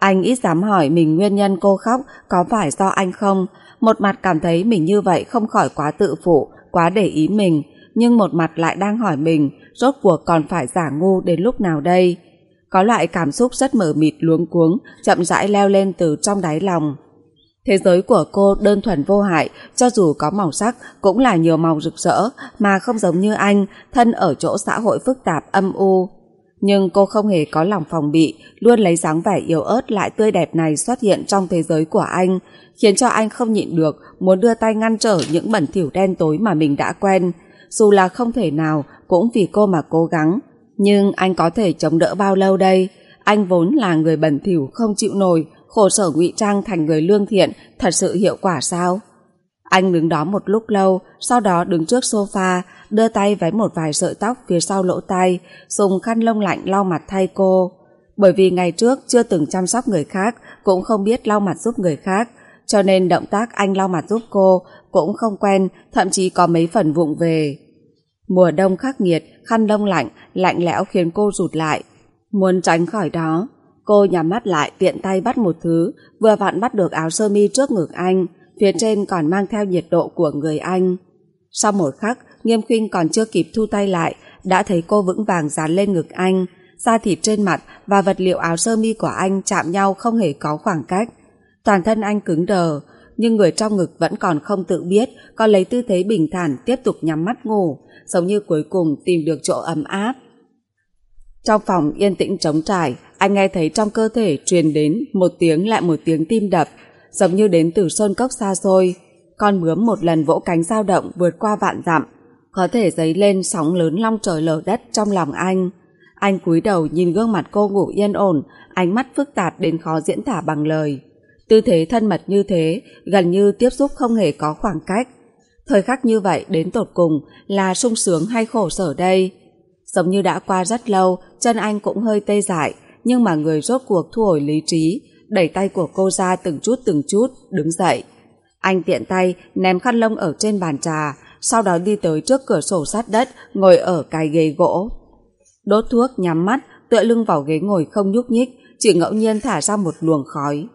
[SPEAKER 1] Anh ít dám hỏi mình nguyên nhân cô khóc có phải do anh không. Một mặt cảm thấy mình như vậy không khỏi quá tự phụ, quá để ý mình, nhưng một mặt lại đang hỏi mình rốt cuộc còn phải giả ngu đến lúc nào đây. Có loại cảm xúc rất mờ mịt luống cuống chậm rãi leo lên từ trong đáy lòng. Thế giới của cô đơn thuần vô hại, cho dù có màu sắc cũng là nhiều màu rực rỡ, mà không giống như anh, thân ở chỗ xã hội phức tạp âm u. Nhưng cô không hề có lòng phòng bị, luôn lấy dáng vẻ yếu ớt lại tươi đẹp này xuất hiện trong thế giới của anh, khiến cho anh không nhịn được muốn đưa tay ngăn trở những bẩn thỉu đen tối mà mình đã quen. Dù là không thể nào, cũng vì cô mà cố gắng. Nhưng anh có thể chống đỡ bao lâu đây? Anh vốn là người bẩn thỉu không chịu nổi, khổ sở ngụy trang thành người lương thiện thật sự hiệu quả sao? Anh đứng đó một lúc lâu, sau đó đứng trước sofa, đưa tay váy một vài sợi tóc phía sau lỗ tai, dùng khăn lông lạnh lau mặt thay cô. Bởi vì ngày trước chưa từng chăm sóc người khác, cũng không biết lau mặt giúp người khác, cho nên động tác anh lau mặt giúp cô cũng không quen, thậm chí có mấy phần vụng về. Mùa đông khắc nghiệt, khăn lông lạnh, lạnh lẽo khiến cô rụt lại. Muốn tránh khỏi đó, cô nhắm mắt lại tiện tay bắt một thứ, vừa vặn bắt được áo sơ mi trước ngực anh, phía trên còn mang theo nhiệt độ của người anh. Sau một khắc, Nghiêm Khuynh còn chưa kịp thu tay lại, đã thấy cô vững vàng dán lên ngực anh, da thịt trên mặt và vật liệu áo sơ mi của anh chạm nhau không hề có khoảng cách. Toàn thân anh cứng đờ, nhưng người trong ngực vẫn còn không tự biết, còn lấy tư thế bình thản tiếp tục nhắm mắt ngủ, giống như cuối cùng tìm được chỗ ấm áp. Trong phòng yên tĩnh trống trải, anh nghe thấy trong cơ thể truyền đến một tiếng lại một tiếng tim đập, giống như đến từ sơn cốc xa xôi. Con bướm một lần vỗ cánh dao động vượt qua vạn dặm, có thể dấy lên sóng lớn long trời lở đất trong lòng anh. Anh cúi đầu nhìn gương mặt cô ngủ yên ổn, ánh mắt phức tạp đến khó diễn tả bằng lời. Tư thế thân mật như thế, gần như tiếp xúc không hề có khoảng cách. Thời khắc như vậy đến tột cùng là sung sướng hay khổ sở đây? Giống như đã qua rất lâu, chân anh cũng hơi tê dại, nhưng mà người rốt cuộc thu hồi lý trí, đẩy tay của cô ra từng chút từng chút, đứng dậy. Anh tiện tay ném khăn lông ở trên bàn trà, sau đó đi tới trước cửa sổ sát đất, ngồi ở cái ghế gỗ. Đốt thuốc, nhắm mắt, tựa lưng vào ghế ngồi không nhúc nhích, chỉ ngẫu nhiên thả ra một luồng khói.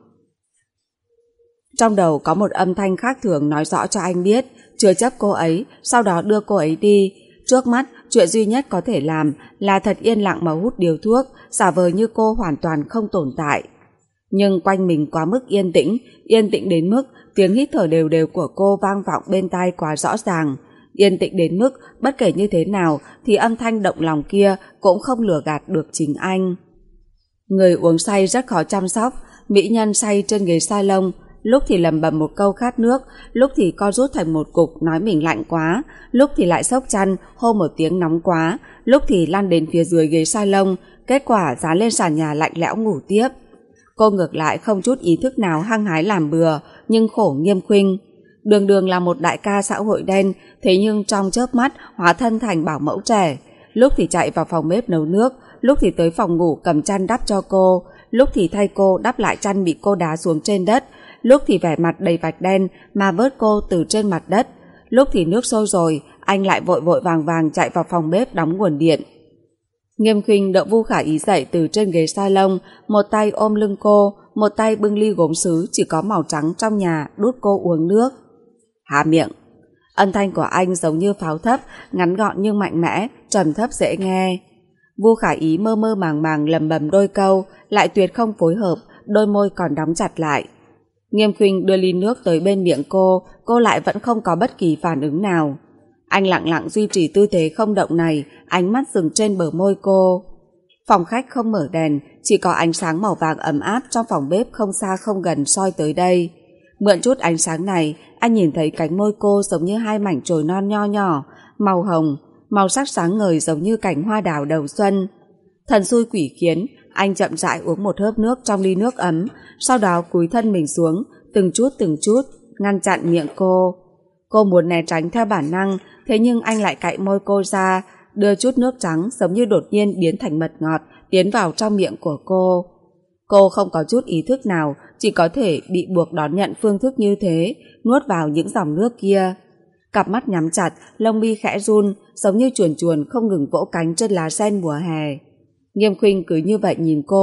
[SPEAKER 1] Trong đầu có một âm thanh khác thường nói rõ cho anh biết, chứa chấp cô ấy, sau đó đưa cô ấy đi. Trước mắt, chuyện duy nhất có thể làm là thật yên lặng mà hút điếu thuốc, giả vờ như cô hoàn toàn không tồn tại. Nhưng quanh mình quá mức yên tĩnh, yên tĩnh đến mức tiếng hít thở đều đều của cô vang vọng bên tai quá rõ ràng. Yên tĩnh đến mức bất kể như thế nào thì âm thanh động lòng kia cũng không lừa gạt được chính anh. Người uống say rất khó chăm sóc, mỹ nhân say trên ghế salon, lúc thì lầm bầm một câu khát nước, lúc thì co rút thành một cục nói mình lạnh quá, lúc thì lại xốc chăn hô một tiếng nóng quá, lúc thì lăn đến phía dưới ghế salon, kết quả dán lên sàn nhà lạnh lẽo ngủ tiếp. Cô ngược lại không chút ý thức nào hăng hái làm bừa, nhưng khổ Nghiêm Khuynh. Đường đường là một đại ca xã hội đen, thế nhưng trong chớp mắt hóa thân thành bảo mẫu trẻ. Lúc thì chạy vào phòng bếp nấu nước, lúc thì tới phòng ngủ cầm chăn đắp cho cô, lúc thì thay cô đắp lại chăn bị cô đá xuống trên đất, lúc thì vẻ mặt đầy vạch đen mà vớt cô từ trên mặt đất, lúc thì nước sôi rồi, anh lại vội vội vàng vàng chạy vào phòng bếp đóng nguồn điện. Nghiêm Khuynh đỡ Vu Khả Ý dậy từ trên ghế salon, một tay ôm lưng cô, một tay bưng ly gốm sứ chỉ có màu trắng trong nhà đút cô uống nước. Há miệng. Âm thanh của anh giống như pháo thấp, ngắn gọn nhưng mạnh mẽ, trầm thấp dễ nghe. Vu Khả Ý mơ mơ màng màng lầm bầm đôi câu, lại tuyệt không phối hợp, đôi môi còn đóng chặt lại. Nghiêm Khuynh đưa ly nước tới bên miệng cô, cô lại vẫn không có bất kỳ phản ứng nào. Anh lặng lặng duy trì tư thế không động này, ánh mắt dừng trên bờ môi cô. Phòng khách không mở đèn, chỉ có ánh sáng màu vàng ấm áp trong phòng bếp không xa không gần soi tới đây. Mượn chút ánh sáng này, anh nhìn thấy cánh môi cô giống như hai mảnh chồi non nho nhỏ, màu hồng, màu sắc sáng ngời giống như cành hoa đào đầu xuân. Thần xui quỷ khiến, anh chậm rãi uống một hớp nước trong ly nước ấm, sau đó cúi thân mình xuống, từng chút từng chút, ngăn chặn miệng cô. Cô muốn né tránh theo bản năng, thế nhưng anh lại cạy môi cô ra, đưa chút nước trắng giống như đột nhiên biến thành mật ngọt, tiến vào trong miệng của cô. Cô không có chút ý thức nào, chỉ có thể bị buộc đón nhận phương thức như thế, nuốt vào những dòng nước kia. Cặp mắt nhắm chặt, lông mi khẽ run, giống như chuồn chuồn không ngừng vỗ cánh trên lá sen mùa hè. Nghiêm Khuynh cứ như vậy nhìn cô,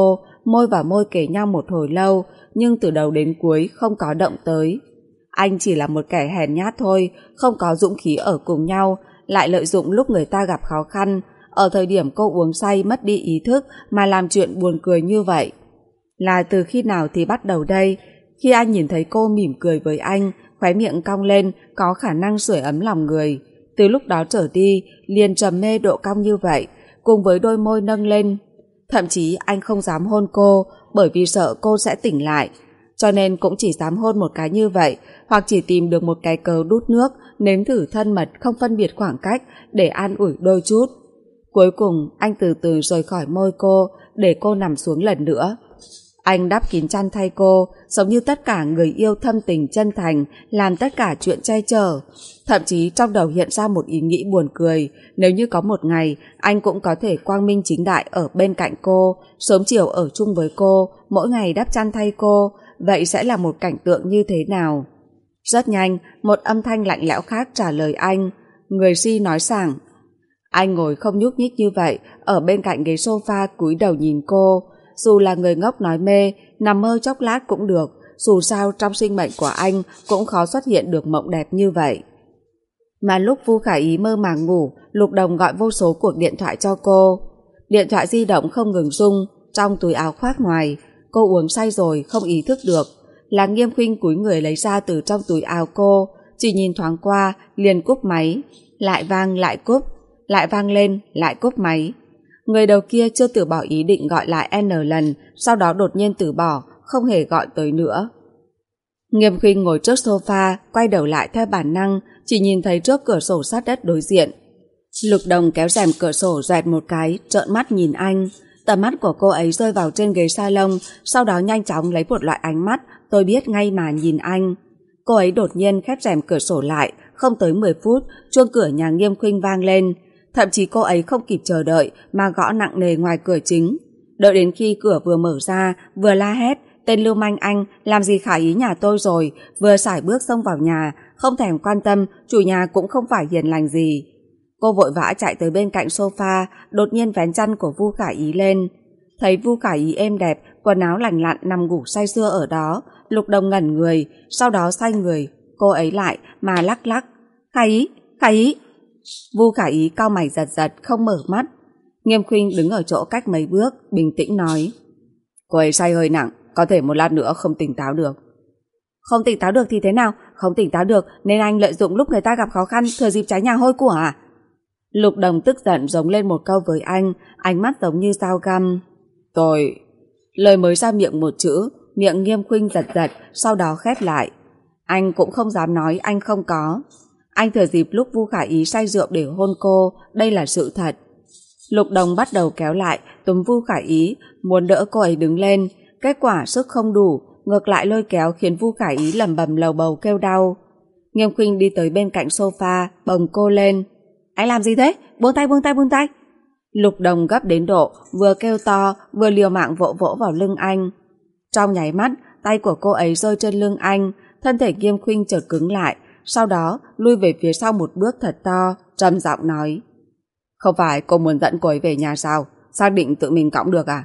[SPEAKER 1] môi vào môi kề nhau một hồi lâu, nhưng từ đầu đến cuối không có động tới. Anh chỉ là một kẻ hèn nhát thôi, không có dũng khí ở cùng nhau, lại lợi dụng lúc người ta gặp khó khăn, ở thời điểm cô uống say mất đi ý thức mà làm chuyện buồn cười như vậy. Là từ khi nào thì bắt đầu đây? Khi anh nhìn thấy cô mỉm cười với anh, khóe miệng cong lên, có khả năng sưởi ấm lòng người. Từ lúc đó trở đi, liền trầm mê độ cong như vậy, cùng với đôi môi nâng lên. Thậm chí anh không dám hôn cô, bởi vì sợ cô sẽ tỉnh lại. Cho nên cũng chỉ dám hôn một cái như vậy, hoặc chỉ tìm được một cái cớ đút nước, nếm thử thân mật không phân biệt khoảng cách để an ủi đôi chút. Cuối cùng, anh từ từ rời khỏi môi cô, để cô nằm xuống lần nữa. Anh đắp kín chăn thay cô, giống như tất cả người yêu thâm tình chân thành, làm tất cả chuyện che chở. Thậm chí trong đầu hiện ra một ý nghĩ buồn cười, nếu như có một ngày, anh cũng có thể quang minh chính đại ở bên cạnh cô, sớm chiều ở chung với cô, mỗi ngày đắp chăn thay cô, vậy sẽ là một cảnh tượng như thế nào? Rất nhanh, một âm thanh lạnh lẽo khác trả lời anh. Người si nói sảng. Anh ngồi không nhúc nhích như vậy, ở bên cạnh ghế sofa cúi đầu nhìn cô. Dù là người ngốc nói mê, nằm mơ chốc lát cũng được, dù sao trong sinh mệnh của anh cũng khó xuất hiện được mộng đẹp như vậy. Mà lúc Vu Khả Ý mơ màng ngủ, Lục Đồng gọi vô số cuộc điện thoại cho cô. Điện thoại di động không ngừng rung, trong túi áo khoác ngoài. Cô uống say rồi, không ý thức được. Là Nghiêm Khuynh cúi người lấy ra từ trong túi áo cô, chỉ nhìn thoáng qua, liền cúp máy. Lại vang, lại cúp, lại vang lên, lại cúp máy. Người đầu kia chưa từ bỏ ý định gọi lại N lần, sau đó đột nhiên từ bỏ, không hề gọi tới nữa. Nghiêm Khuynh ngồi trước sofa, quay đầu lại theo bản năng, chỉ nhìn thấy trước cửa sổ sát đất đối diện. Lục Đồng kéo rèm cửa sổ doẹt một cái, trợn mắt nhìn anh. Tầm mắt của cô ấy rơi vào trên ghế salon, sau đó nhanh chóng lấy một loại ánh mắt tôi biết ngay mà nhìn anh. Cô ấy đột nhiên khép rèm cửa sổ lại, không tới mười phút, chuông cửa nhà Nghiêm Khuynh vang lên. Thậm chí cô ấy không kịp chờ đợi mà gõ nặng nề ngoài cửa chính. Đợi đến khi cửa vừa mở ra, vừa la hét, tên lưu manh anh, làm gì Khả Ý nhà tôi rồi, vừa sải bước xông vào nhà, không thèm quan tâm, chủ nhà cũng không phải hiền lành gì. Cô vội vã chạy tới bên cạnh sofa, đột nhiên vén chăn của Vu Khả Ý lên. Thấy Vu Khả Ý êm đẹp, quần áo lành lặn nằm ngủ say sưa ở đó, Lục Đồng ngẩn người, sau đó xoay người, cô ấy lại mà lắc lắc. Khả Ý, Khả Ý. Vu Khả Ý cau mày giật giật, không mở mắt. Nghiêm Khuynh đứng ở chỗ cách mấy bước, bình tĩnh nói. Cô ấy say hơi nặng, có thể một lát nữa không tỉnh táo được. Không tỉnh táo được thì thế nào? Không tỉnh táo được nên anh lợi dụng lúc người ta gặp khó khăn, thừa dịp cháy nhà hôi của à? Lục Đồng tức giận giống lên một câu với anh, ánh mắt giống như dao găm. Tôi... Lời mới ra miệng một chữ, miệng Nghiêm Khuynh giật giật, sau đó khép lại. Anh cũng không dám nói anh không có. Anh thừa dịp lúc Vu Khả Ý say rượu để hôn cô, đây là sự thật. Lục Đồng bắt đầu kéo lại, túm Vu Khả Ý, muốn đỡ cô ấy đứng lên. Kết quả sức không đủ, ngược lại lôi kéo khiến Vu Khả Ý lẩm bẩm lầu bầu kêu đau. Nghiêm Khuynh đi tới bên cạnh sofa, bồng cô lên. Anh làm gì thế? Buông tay, buông tay, buông tay. Lục Đồng gấp đến độ, vừa kêu to, vừa liều mạng vỗ vỗ vào lưng anh. Trong nháy mắt, tay của cô ấy rơi trên lưng anh, thân thể Nghiêm Khuynh chợt cứng lại, sau đó lui về phía sau một bước thật to, trầm giọng nói. Không phải cô muốn dẫn cô ấy về nhà sao? Xác định tự mình cõng được à?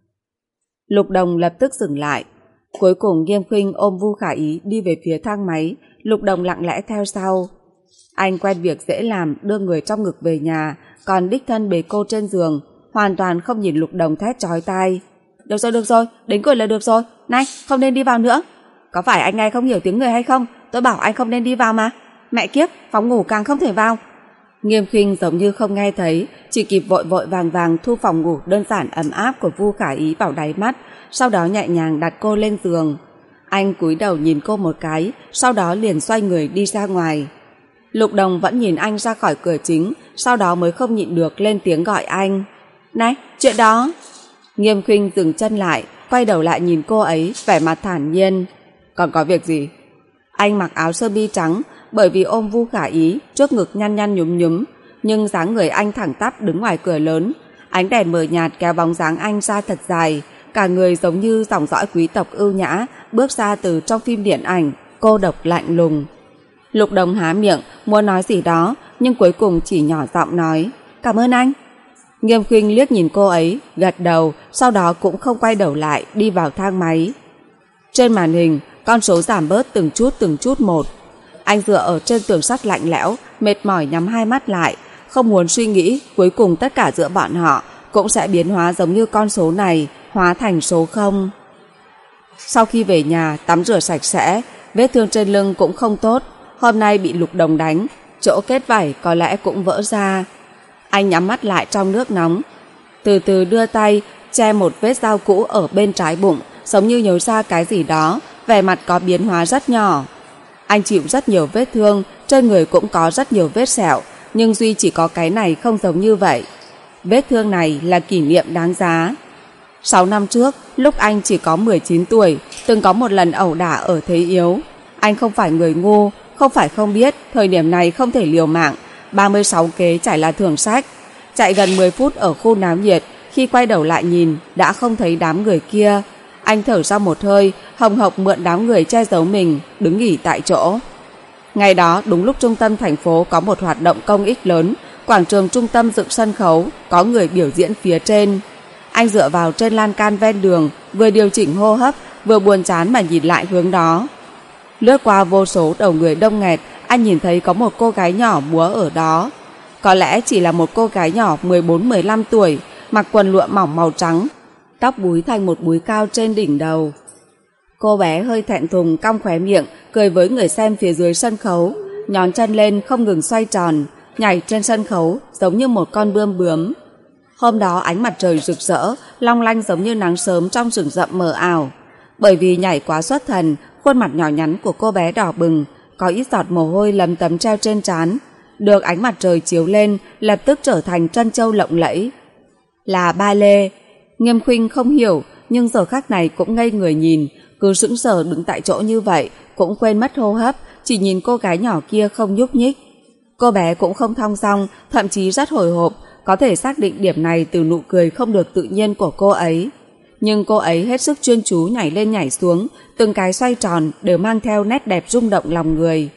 [SPEAKER 1] Lục Đồng lập tức dừng lại. Cuối cùng Nghiêm Khuynh ôm Vu Khả Ý đi về phía thang máy, Lục Đồng lặng lẽ theo sau. Anh quen việc dễ làm đưa người trong ngực về nhà, còn đích thân bế cô trên giường, hoàn toàn không nhìn Lục Đồng thét chói tai. Được rồi, được rồi, đến cười là được rồi. Này, không nên đi vào nữa. Có phải anh nghe không hiểu tiếng người hay không? Tôi bảo anh không nên đi vào mà. Mẹ kiếp, phòng ngủ càng không thể vào. Nghiêm Khuynh giống như không nghe thấy, chỉ kịp vội vội vàng vàng thu phòng ngủ đơn giản ấm áp của Vu Khả Ý vào đáy mắt, sau đó nhẹ nhàng đặt cô lên giường. Anh cúi đầu nhìn cô một cái, sau đó liền xoay người đi ra ngoài. Lục Đồng vẫn nhìn anh ra khỏi cửa chính, sau đó mới không nhịn được lên tiếng gọi anh. Này, chuyện đó. Nghiêm Khuynh dừng chân lại, quay đầu lại nhìn cô ấy, vẻ mặt thản nhiên. Còn có việc gì? Anh mặc áo sơ mi trắng, bởi vì ôm Vu Khả Ý, trước ngực nhăn nhăn nhúm nhúm, nhưng dáng người anh thẳng tắp đứng ngoài cửa lớn. Ánh đèn mờ nhạt kéo bóng dáng anh ra thật dài, cả người giống như dòng dõi quý tộc ưu nhã, bước ra từ trong phim điện ảnh, cô độc lạnh lùng. Lục Đồng há miệng, muốn nói gì đó, nhưng cuối cùng chỉ nhỏ giọng nói, cảm ơn anh. Nghiêm Khuynh liếc nhìn cô ấy, gật đầu, sau đó cũng không quay đầu lại, đi vào thang máy. Trên màn hình, con số giảm bớt từng chút từng chút một. Anh dựa ở trên tường sắt lạnh lẽo, mệt mỏi nhắm hai mắt lại, không muốn suy nghĩ cuối cùng tất cả giữa bọn họ cũng sẽ biến hóa giống như con số này, hóa thành số không. Sau khi về nhà, tắm rửa sạch sẽ, vết thương trên lưng cũng không tốt, hôm nay bị Lục Đồng đánh, chỗ kết vảy có lẽ cũng vỡ ra. Anh nhắm mắt lại trong nước nóng, từ từ đưa tay che một vết dao cũ ở bên trái bụng, giống như nhớ ra cái gì đó, vẻ mặt có biến hóa rất nhỏ. Anh chịu rất nhiều vết thương, trên người cũng có rất nhiều vết sẹo, nhưng duy chỉ có cái này không giống như vậy. Vết thương này là kỷ niệm đáng giá. Sáu năm trước, lúc anh chỉ có mười chín tuổi, từng có một lần ẩu đả ở thế yếu. Anh không phải người ngu, không phải không biết thời điểm này không thể liều mạng, ba mươi sáu kế chảy là thường sách. Chạy gần mười phút ở khu náo nhiệt, khi quay đầu lại nhìn, đã không thấy đám người kia. Anh thở ra một hơi, hồng hộc mượn đám người che giấu mình, đứng nghỉ tại chỗ. Ngày đó, đúng lúc trung tâm thành phố có một hoạt động công ích lớn, quảng trường trung tâm dựng sân khấu, có người biểu diễn phía trên. Anh dựa vào trên lan can ven đường, vừa điều chỉnh hô hấp, vừa buồn chán mà nhìn lại hướng đó. Lướt qua vô số đầu người đông nghẹt, anh nhìn thấy có một cô gái nhỏ múa ở đó. Có lẽ chỉ là một cô gái nhỏ mười bốn mười lăm tuổi, mặc quần lụa mỏng màu trắng, tóc búi thành một búi cao trên đỉnh đầu. Cô bé hơi thẹn thùng cong khóe miệng, cười với người xem phía dưới sân khấu, nhón chân lên không ngừng xoay tròn, nhảy trên sân khấu giống như một con bươm bướm. Hôm đó ánh mặt trời rực rỡ, long lanh giống như nắng sớm trong rừng rậm mờ ảo. Bởi vì nhảy quá xuất thần, khuôn mặt nhỏ nhắn của cô bé đỏ bừng, có ít giọt mồ hôi lấm tấm treo trên trán, được ánh mặt trời chiếu lên, lập tức trở thành trân châu lộng lẫy. Là ba lê. Nghiêm Khuynh không hiểu, nhưng giờ khắc này cũng ngây người nhìn, cứ sững sờ đứng tại chỗ như vậy, cũng quên mất hô hấp, chỉ nhìn cô gái nhỏ kia không nhúc nhích. Cô bé cũng không thong dong, thậm chí rất hồi hộp, có thể xác định điểm này từ nụ cười không được tự nhiên của cô ấy. Nhưng cô ấy hết sức chuyên chú nhảy lên nhảy xuống, từng cái xoay tròn đều mang theo nét đẹp rung động lòng người.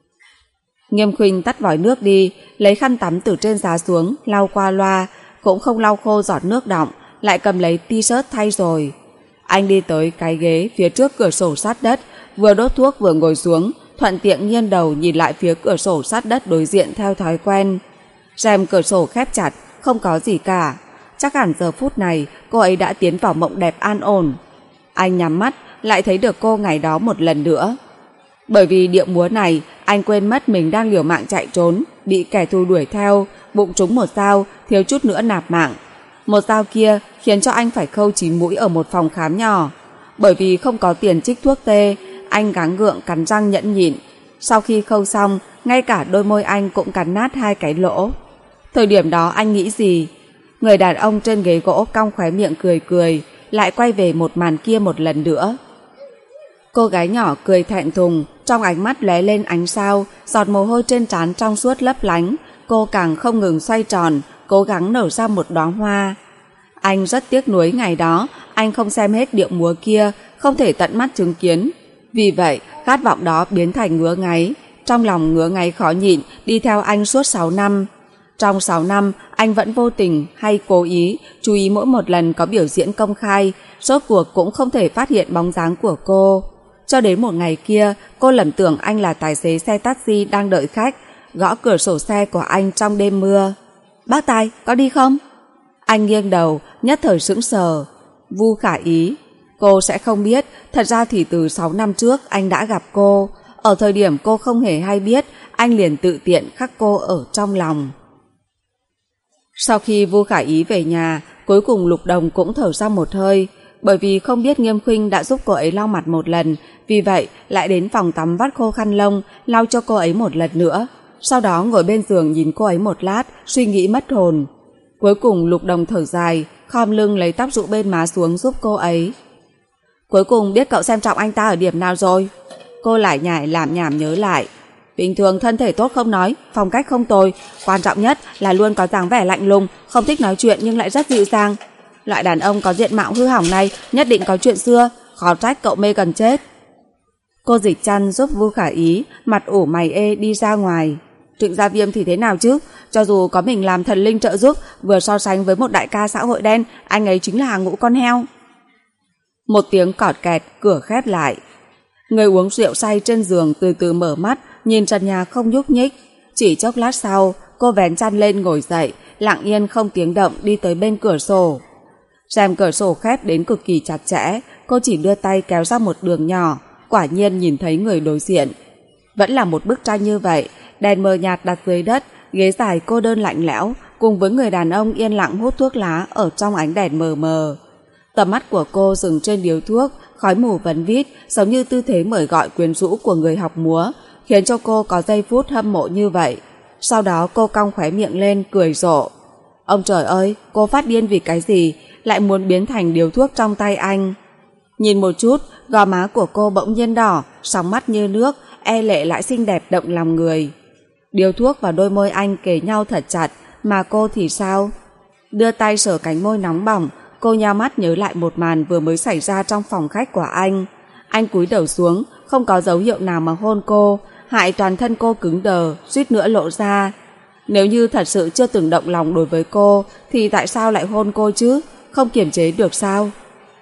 [SPEAKER 1] Nghiêm Khuynh tắt vòi nước đi, lấy khăn tắm từ trên giá xuống, lau qua loa, cũng không lau khô giọt nước đọng, lại cầm lấy t-shirt thay rồi. Anh đi tới cái ghế phía trước cửa sổ sát đất, vừa đốt thuốc vừa ngồi xuống, thuận tiện nghiêng đầu nhìn lại phía cửa sổ sát đất đối diện theo thói quen. Rèm cửa sổ khép chặt, không có gì cả. Chắc hẳn giờ phút này cô ấy đã tiến vào mộng đẹp an ổn. Anh nhắm mắt, lại thấy được cô ngày đó một lần nữa. Bởi vì điệu múa này, anh quên mất mình đang liều mạng chạy trốn, bị kẻ thù đuổi theo, bụng trúng một dao, thiếu chút nữa nạp mạng. Một dao kia khiến cho anh phải khâu chín mũi ở một phòng khám nhỏ. Bởi vì không có tiền trích thuốc tê, anh gắng gượng cắn răng nhẫn nhịn. Sau khi khâu xong, ngay cả đôi môi anh cũng cắn nát hai cái lỗ. Thời điểm đó anh nghĩ gì? Người đàn ông trên ghế gỗ cong khóe miệng cười cười, lại quay về một màn kia một lần nữa. Cô gái nhỏ cười thẹn thùng, trong ánh mắt lóe lên ánh sao, giọt mồ hôi trên trán trong suốt lấp lánh, cô càng không ngừng xoay tròn, cố gắng nở ra một đóa hoa. Anh rất tiếc nuối ngày đó, anh không xem hết điệu múa kia, không thể tận mắt chứng kiến. Vì vậy, khát vọng đó biến thành ngứa ngáy, trong lòng ngứa ngáy khó nhịn, đi theo anh suốt sáu năm. Trong sáu năm, anh vẫn vô tình hay cố ý chú ý mỗi một lần có biểu diễn công khai, rốt cuộc cũng không thể phát hiện bóng dáng của cô. Cho đến một ngày kia, cô lầm tưởng anh là tài xế xe taxi đang đợi khách, gõ cửa sổ xe của anh trong đêm mưa. Bác Tài, có đi không? Anh nghiêng đầu, nhất thời sững sờ. Vu Khả Ý. Cô sẽ không biết, thật ra thì từ sáu năm trước anh đã gặp cô. Ở thời điểm cô không hề hay biết, anh liền tự tiện khắc cô ở trong lòng. Sau khi Vu Khả Ý về nhà, cuối cùng Lục Đồng cũng thở ra một hơi. Bởi vì không biết Nghiêm Khuynh đã giúp cô ấy lau mặt một lần, vì vậy lại đến phòng tắm vắt khô khăn lông, lau cho cô ấy một lần nữa. Sau đó ngồi bên giường nhìn cô ấy một lát, suy nghĩ mất hồn. Cuối cùng Lục Đồng thở dài, khom lưng lấy tóc rũ bên má xuống giúp cô ấy. Cuối cùng biết cậu xem trọng anh ta ở điểm nào rồi? Cô lại nhải làm nhảm nhớ lại. Bình thường thân thể tốt không nói, phong cách không tồi, quan trọng nhất là luôn có dáng vẻ lạnh lùng, không thích nói chuyện nhưng lại rất dịu dàng. Loại đàn ông có diện mạo hư hỏng này nhất định có chuyện xưa, khó trách cậu mê gần chết. Cô dịch chăn giúp Vu Khả Ý, mặt ủ mày ê đi ra ngoài. Trịnh Gia Viêm thì thế nào chứ? Cho dù có mình làm thần linh trợ giúp, vừa so sánh với một đại ca xã hội đen, anh ấy chính là hàng ngũ con heo. Một tiếng cọt kẹt, cửa khép lại. Người uống rượu say trên giường từ từ mở mắt, nhìn trần nhà không nhúc nhích. Chỉ chốc lát sau, cô vén chăn lên ngồi dậy, lặng yên không tiếng động đi tới bên cửa sổ. Rèm cửa sổ khép đến cực kỳ chặt chẽ, cô chỉ đưa tay kéo ra một đường nhỏ, quả nhiên nhìn thấy người đối diện. Vẫn là một bức tranh như vậy, đèn mờ nhạt đặt dưới đất, ghế dài cô đơn lạnh lẽo, cùng với người đàn ông yên lặng hút thuốc lá ở trong ánh đèn mờ mờ. Tầm mắt của cô dừng trên điếu thuốc, khói mù vấn vít, giống như tư thế mời gọi quyến rũ của người học múa, khiến cho cô có giây phút hâm mộ như vậy. Sau đó cô cong khóe miệng lên, cười rộ. Ông trời ơi, cô phát điên vì cái gì, lại muốn biến thành điếu thuốc trong tay anh. Nhìn một chút, gò má của cô bỗng nhiên đỏ, sóng mắt như nước, e lệ lại xinh đẹp động lòng người. Điếu thuốc và đôi môi anh kề nhau thật chặt, mà cô thì sao? Đưa tay sờ cánh môi nóng bỏng, cô nhao mắt nhớ lại một màn vừa mới xảy ra trong phòng khách của anh. Anh cúi đầu xuống, không có dấu hiệu nào mà hôn cô, hại toàn thân cô cứng đờ, suýt nữa lộ ra. Nếu như thật sự chưa từng động lòng đối với cô, thì tại sao lại hôn cô chứ? Không kiềm chế được sao?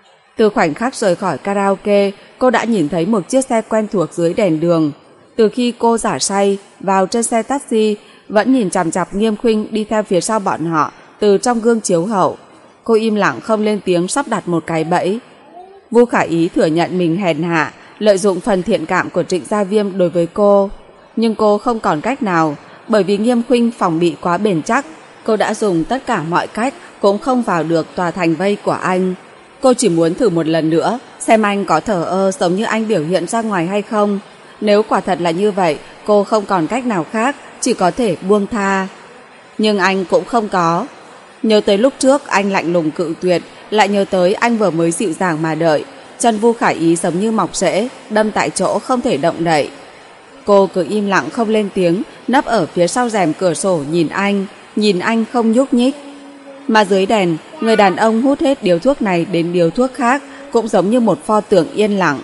[SPEAKER 1] Từ khoảnh khắc rời khỏi karaoke, cô đã nhìn thấy một chiếc xe quen thuộc dưới đèn đường. Từ khi cô giả say, vào trên xe taxi, vẫn nhìn chằm chằm Nghiêm Khuynh đi theo phía sau bọn họ, từ trong gương chiếu hậu. Cô im lặng không lên tiếng sắp đặt một cái bẫy. Vu Khả Ý thừa nhận mình hèn hạ, lợi dụng phần thiện cảm của Trịnh Gia Viêm đối với cô. Nhưng cô không còn cách nào, bởi vì Nghiêm Khuynh phòng bị quá bền chắc. Cô đã dùng tất cả mọi cách, cũng không vào được tòa thành vây của anh. Cô chỉ muốn thử một lần nữa, xem anh có thờ ơ giống như anh biểu hiện ra ngoài hay không. Nếu quả thật là như vậy, cô không còn cách nào khác, chỉ có thể buông tha. Nhưng anh cũng không có. Nhớ tới lúc trước anh lạnh lùng cự tuyệt, lại nhớ tới anh vừa mới dịu dàng mà đợi. Chân Vu Khả Ý giống như mọc rễ, đâm tại chỗ không thể động đậy. Cô cứ im lặng không lên tiếng, nấp ở phía sau rèm cửa sổ nhìn anh, nhìn anh không nhúc nhích. Mà dưới đèn, người đàn ông hút hết điếu thuốc này đến điếu thuốc khác, cũng giống như một pho tượng yên lặng.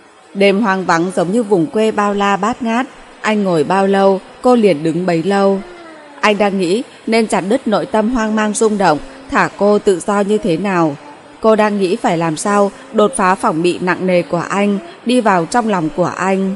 [SPEAKER 1] Đêm hoang vắng giống như vùng quê bao la bát ngát, anh ngồi bao lâu, cô liền đứng bấy lâu. Anh đang nghĩ nên chặt đứt nội tâm hoang mang rung động, thả cô tự do như thế nào. Cô đang nghĩ phải làm sao đột phá phòng bị nặng nề của anh, đi vào trong lòng của anh.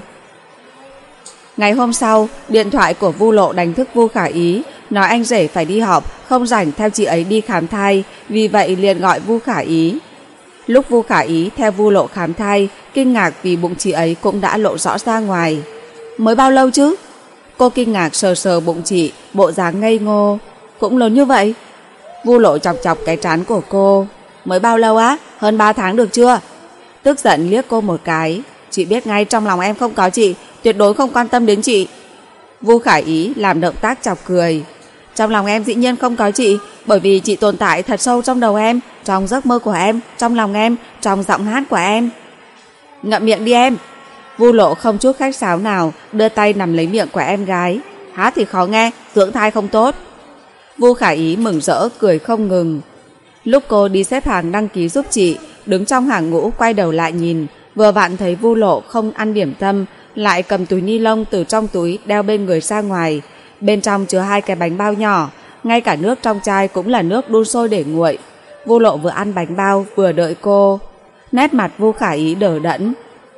[SPEAKER 1] Ngày hôm sau, điện thoại của Vu Lộ đánh thức Vu Khả Ý, nói anh rể phải đi họp, không rảnh theo chị ấy đi khám thai, vì vậy liền gọi Vu Khả Ý. Lúc Vu Khả Ý theo Vu Lộ khám thai, kinh ngạc vì bụng chị ấy cũng đã lộ rõ ra ngoài. Mới bao lâu chứ? Cô kinh ngạc sờ sờ bụng chị, bộ dáng ngây ngô. Cũng lớn như vậy? Vu Lộ chọc chọc cái trán của cô. Mới bao lâu á? Hơn ba tháng được chưa? Tức giận liếc cô một cái. Chị biết ngay trong lòng em không có chị, tuyệt đối không quan tâm đến chị. Vu Khả Ý làm động tác chọc cười. Trong lòng em dĩ nhiên không có chị, bởi vì chị tồn tại thật sâu trong đầu em, trong giấc mơ của em, trong lòng em, trong giọng hát của em. Ngậm miệng đi em. Vu Lộ không chút khách sáo nào, đưa tay nắm lấy miệng của em gái. Hát thì khó nghe, dưỡng thai không tốt. Vu Khả Ý mừng rỡ cười không ngừng. Lúc cô đi xếp hàng đăng ký giúp chị, đứng trong hàng ngũ quay đầu lại nhìn, vừa vặn thấy Vu Lộ không ăn điểm tâm, lại cầm túi ni lông từ trong túi đeo bên người ra ngoài. Bên trong chứa hai cái bánh bao nhỏ, ngay cả nước trong chai cũng là nước đun sôi để nguội. Vu Lộ vừa ăn bánh bao vừa đợi cô. Nét mặt Vu Khả Ý đờ đẫn.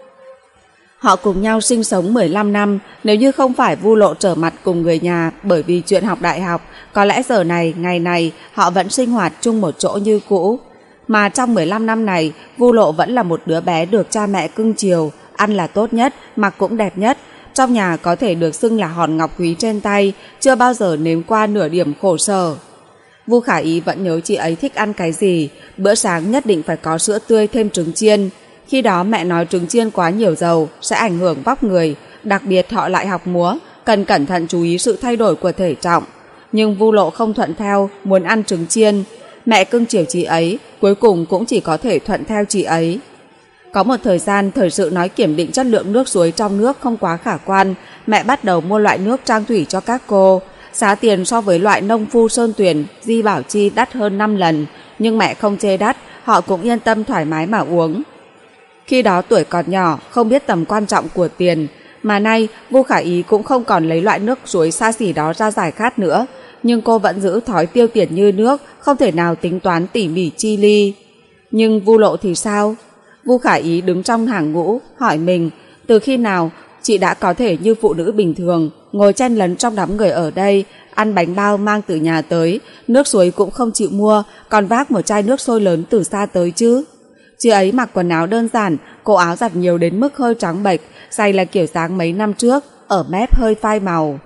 [SPEAKER 1] Họ cùng nhau sinh sống mười lăm năm, nếu như không phải Vu Lộ trở mặt cùng người nhà bởi vì chuyện học đại học, có lẽ giờ này, ngày này họ vẫn sinh hoạt chung một chỗ như cũ. Mà trong mười lăm năm này, Vu Lộ vẫn là một đứa bé được cha mẹ cưng chiều, ăn là tốt nhất, mặc cũng đẹp nhất. Trong nhà có thể được xưng là hòn ngọc quý trên tay, chưa bao giờ nếm qua nửa điểm khổ sở. Vu Khả Ý vẫn nhớ chị ấy thích ăn cái gì, bữa sáng nhất định phải có sữa tươi thêm trứng chiên. Khi đó mẹ nói trứng chiên quá nhiều dầu sẽ ảnh hưởng vóc người, đặc biệt họ lại học múa, cần cẩn thận chú ý sự thay đổi của thể trọng. Nhưng Vu Lộ không thuận theo, muốn ăn trứng chiên. Mẹ cưng chiều chị ấy, cuối cùng cũng chỉ có thể thuận theo chị ấy. Có một thời gian thời sự nói kiểm định chất lượng nước suối trong nước không quá khả quan, mẹ bắt đầu mua loại nước trang thủy cho các cô. Giá tiền so với loại nông phu sơn tuyển, Di Bảo Chi đắt hơn năm lần, nhưng mẹ không chê đắt, họ cũng yên tâm thoải mái mà uống. Khi đó tuổi còn nhỏ, không biết tầm quan trọng của tiền, Mà nay Vu Khả Ý cũng không còn lấy loại nước suối xa xỉ đó ra giải khát nữa, nhưng cô vẫn giữ thói tiêu tiền như nước, không thể nào tính toán tỉ mỉ chi ly. Nhưng Vu Lộ thì sao? Vu Khả Ý đứng trong hàng ngũ, hỏi mình, từ khi nào chị đã có thể như phụ nữ bình thường, ngồi chen lấn trong đám người ở đây, ăn bánh bao mang từ nhà tới, nước suối cũng không chịu mua, còn vác một chai nước sôi lớn từ xa tới chứ? Chị ấy mặc quần áo đơn giản, cổ áo giặt nhiều đến mức hơi trắng bệch, giày là kiểu dáng mấy năm trước, ở mép hơi phai màu.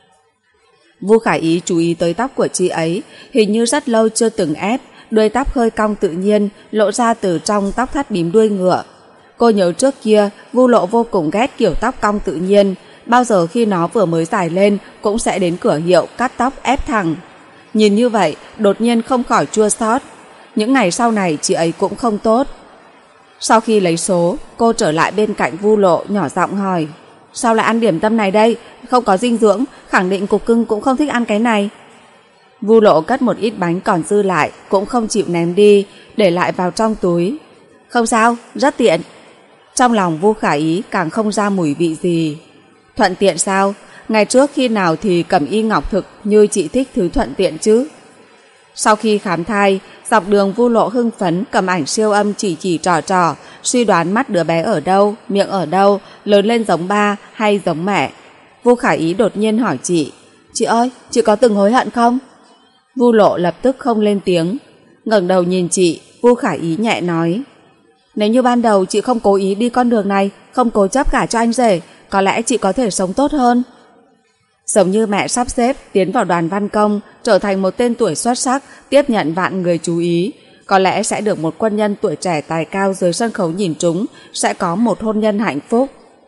[SPEAKER 1] Vu Khả Ý chú ý tới tóc của chị ấy, hình như rất lâu chưa từng ép, đuôi tóc hơi cong tự nhiên, lộ ra từ trong tóc thắt bím đuôi ngựa. Cô nhớ trước kia, Vu Lộ vô cùng ghét kiểu tóc cong tự nhiên, bao giờ khi nó vừa mới dài lên cũng sẽ đến cửa hiệu cắt tóc ép thẳng. Nhìn như vậy, đột nhiên không khỏi chua xót. Những ngày sau này chị ấy cũng không tốt. Sau khi lấy số, cô trở lại bên cạnh Vu Lộ nhỏ giọng hỏi, sao lại ăn điểm tâm này đây? Không có dinh dưỡng, khẳng định cục cưng cũng không thích ăn cái này. Vu Lộ cất một ít bánh còn dư lại, cũng không chịu ném đi, để lại vào trong túi. Không sao, rất tiện. Trong lòng Vu Khả Ý càng không ra mùi vị gì. Thuận tiện sao? Ngày trước khi nào thì Cẩm Y Ngọc Thực như chị thích thứ thuận tiện chứ? Sau khi khám thai, dọc đường Vu Lộ hưng phấn cầm ảnh siêu âm chỉ chỉ trò trò, suy đoán mắt đứa bé ở đâu, miệng ở đâu, lớn lên giống ba hay giống mẹ. Vu Khả Ý đột nhiên hỏi chị, chị ơi, chị có từng hối hận không? Vu Lộ lập tức không lên tiếng, ngẩng đầu nhìn chị. Vu Khả Ý nhẹ nói, nếu như ban đầu chị không cố ý đi con đường này, không cố chấp gả cho anh rể, có lẽ chị có thể sống tốt hơn. Giống như mẹ sắp xếp tiến vào đoàn văn công, trở thành một tên tuổi xuất sắc, tiếp nhận vạn người chú ý, có lẽ sẽ được một quân nhân tuổi trẻ tài cao dưới sân khấu nhìn trúng, sẽ có một hôn nhân hạnh phúc.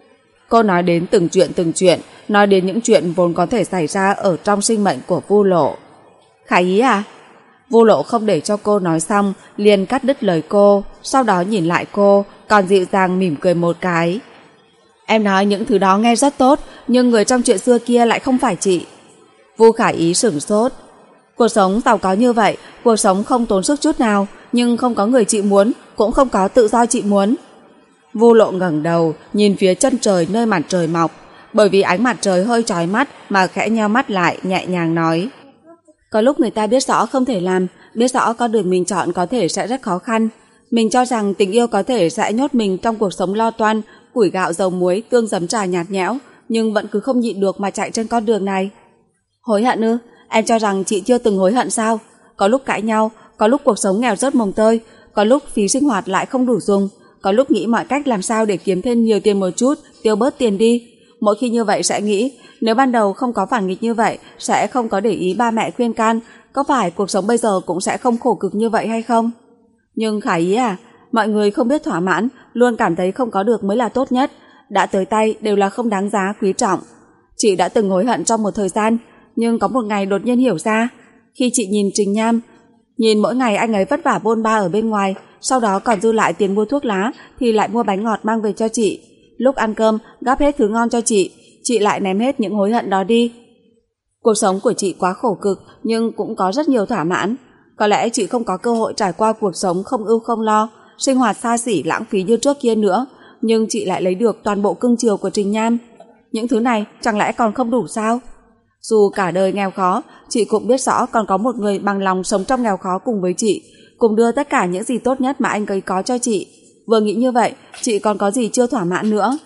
[SPEAKER 1] Cô nói đến từng chuyện từng chuyện, nói đến những chuyện vốn có thể xảy ra ở trong sinh mệnh của Vu Lộ. Khả Ý à? Vu Lộ không để cho cô nói xong, liền cắt đứt lời cô, sau đó nhìn lại cô, còn dịu dàng mỉm cười một cái. Em nói những thứ đó nghe rất tốt, nhưng người trong chuyện xưa kia lại không phải chị. Vu Khả Ý sửng sốt. Cuộc sống giàu có như vậy, cuộc sống không tốn sức chút nào, nhưng không có người chị muốn, cũng không có tự do chị muốn. Vu Lộ ngẩng đầu, nhìn phía chân trời nơi mặt trời mọc, bởi vì ánh mặt trời hơi chói mắt mà khẽ nheo mắt lại, nhẹ nhàng nói. Có lúc người ta biết rõ không thể làm, biết rõ con đường mình chọn có thể sẽ rất khó khăn. Mình cho rằng tình yêu có thể sẽ nhốt mình trong cuộc sống lo toan, củi gạo dầu muối, tương giấm trà nhạt nhẽo, nhưng vẫn cứ không nhịn được mà chạy trên con đường này. Hối hận ư? Em cho rằng chị chưa từng hối hận sao? Có lúc cãi nhau, có lúc cuộc sống nghèo rớt mồng tơi, có lúc phí sinh hoạt lại không đủ dùng, có lúc nghĩ mọi cách làm sao để kiếm thêm nhiều tiền một chút, tiêu bớt tiền đi. Mỗi khi như vậy sẽ nghĩ, nếu ban đầu không có phản nghịch như vậy, sẽ không có để ý ba mẹ khuyên can, có phải cuộc sống bây giờ cũng sẽ không khổ cực như vậy hay không? Nhưng Khả Ý à, mọi người không biết thỏa mãn, luôn cảm thấy không có được mới là tốt nhất, đã tới tay đều là không đáng giá quý trọng. Chị đã từng hối hận trong một thời gian, nhưng có một ngày đột nhiên hiểu ra, khi chị nhìn Trình Nham, nhìn mỗi ngày anh ấy vất vả bôn ba ở bên ngoài, sau đó còn dư lại tiền mua thuốc lá thì lại mua bánh ngọt mang về cho chị. Lúc ăn cơm gắp hết thứ ngon cho chị, chị lại ném hết những hối hận đó đi. Cuộc sống của chị quá khổ cực, nhưng cũng có rất nhiều thỏa mãn. Có lẽ chị không có cơ hội trải qua cuộc sống không ưu không lo, sinh hoạt xa xỉ lãng phí như trước kia nữa, nhưng chị lại lấy được toàn bộ cưng chiều của Trình Nham. Những thứ này chẳng lẽ còn không đủ sao? Dù cả đời nghèo khó, chị cũng biết rõ còn có một người bằng lòng sống trong nghèo khó cùng với chị, cùng đưa tất cả những gì tốt nhất mà anh ấy có cho chị. Vừa nghĩ như vậy, chị còn có gì chưa thỏa mãn nữa?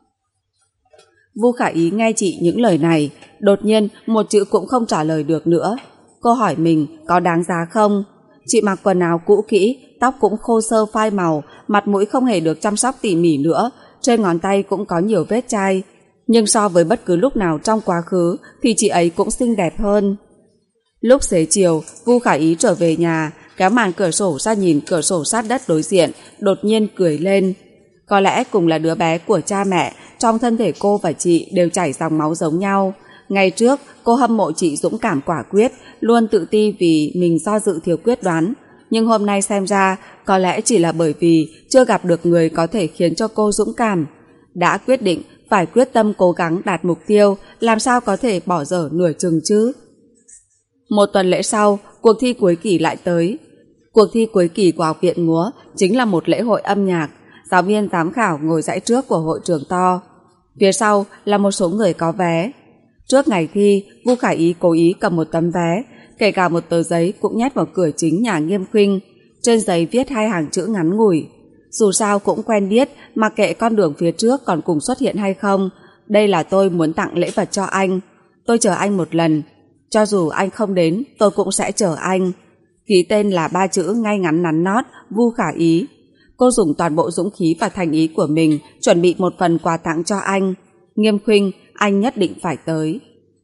[SPEAKER 1] Vu Khả Ý nghe chị những lời này, đột nhiên một chữ cũng không trả lời được nữa. Cô hỏi mình có đáng giá không? Chị mặc quần áo cũ kỹ, tóc cũng khô xơ phai màu, mặt mũi không hề được chăm sóc tỉ mỉ nữa, trên ngón tay cũng có nhiều vết chai. Nhưng so với bất cứ lúc nào trong quá khứ thì chị ấy cũng xinh đẹp hơn. Lúc xế chiều, Vu Khả Ý trở về nhà, kéo màn cửa sổ ra nhìn cửa sổ sát đất đối diện, đột nhiên cười lên. Có lẽ cùng là đứa bé của cha mẹ, trong thân thể cô và chị đều chảy dòng máu giống nhau. Ngày trước, cô hâm mộ chị dũng cảm quả quyết, luôn tự ti vì mình do dự thiếu quyết đoán. Nhưng hôm nay xem ra, có lẽ chỉ là bởi vì chưa gặp được người có thể khiến cho cô dũng cảm. Đã quyết định, phải quyết tâm cố gắng đạt mục tiêu, làm sao có thể bỏ dở nửa chừng chứ. Một tuần lễ sau, cuộc thi cuối kỳ lại tới. Cuộc thi cuối kỳ của Học viện Múa chính là một lễ hội âm nhạc. Giáo viên giám khảo ngồi dãy trước của hội trường to. Phía sau là một số người có vé. Trước ngày thi, Vu Khải Ý cố ý cầm một tấm vé, kể cả một tờ giấy cũng nhét vào cửa chính nhà Nghiêm Khuynh. Trên giấy viết hai hàng chữ ngắn ngủi: dù sao cũng quen biết, mặc kệ con đường phía trước còn cùng xuất hiện hay không, đây là tôi muốn tặng lễ vật cho anh. Tôi chờ anh một lần, cho dù anh không đến, tôi cũng sẽ chờ anh. Ký tên là ba chữ ngay ngắn nắn nót: Vu Khả Ý. Cô dùng toàn bộ dũng khí và thành ý của mình chuẩn bị một phần quà tặng cho anh. Nghiêm Khuynh, anh nhất định phải tới.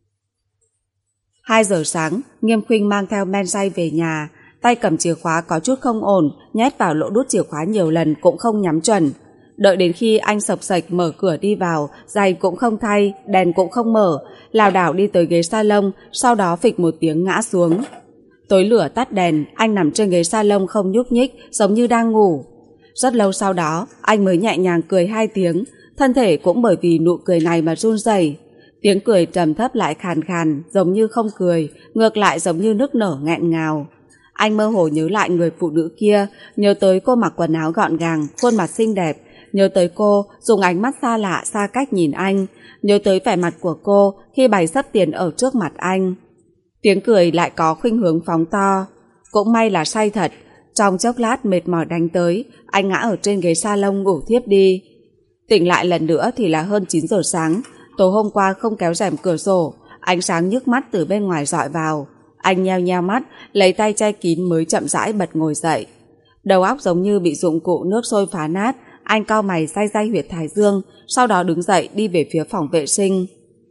[SPEAKER 1] Hai giờ sáng, Nghiêm Khuynh mang theo men say về nhà, tay cầm chìa khóa có chút không ổn, nhét vào lỗ đút chìa khóa nhiều lần cũng không nhắm chuẩn. Đợi đến khi anh sập sạch mở cửa đi vào, giày cũng không thay, đèn cũng không mở, lảo đảo đi tới ghế salon, sau đó phịch một tiếng ngã xuống. Tối lửa tắt đèn, anh nằm trên ghế salon không nhúc nhích, giống như đang ngủ. Rất lâu sau đó, anh mới nhẹ nhàng cười hai tiếng, thân thể cũng bởi vì nụ cười này mà run rẩy. Tiếng cười trầm thấp lại khàn khàn, giống như không cười, ngược lại giống như nức nở nghẹn ngào. Anh mơ hồ nhớ lại người phụ nữ kia, nhớ tới cô mặc quần áo gọn gàng, khuôn mặt xinh đẹp, nhớ tới cô dùng ánh mắt xa lạ xa cách nhìn anh, nhớ tới vẻ mặt của cô khi bày sắp tiền ở trước mặt anh. Tiếng cười lại có khuynh hướng phóng to. Cũng may là say thật. Trong chốc lát mệt mỏi đánh tới, anh ngã ở trên ghế salon ngủ thiếp đi. Tỉnh lại lần nữa thì là hơn chín giờ sáng. Tối hôm qua không kéo rèm cửa sổ, ánh sáng nhức mắt từ bên ngoài rọi vào. Anh nheo nheo mắt, lấy tay che kín mới chậm rãi bật ngồi dậy. Đầu óc giống như bị dụng cụ nước sôi phá nát. Anh cau mày day day huyệt thái dương, sau đó đứng dậy đi về phía phòng vệ sinh.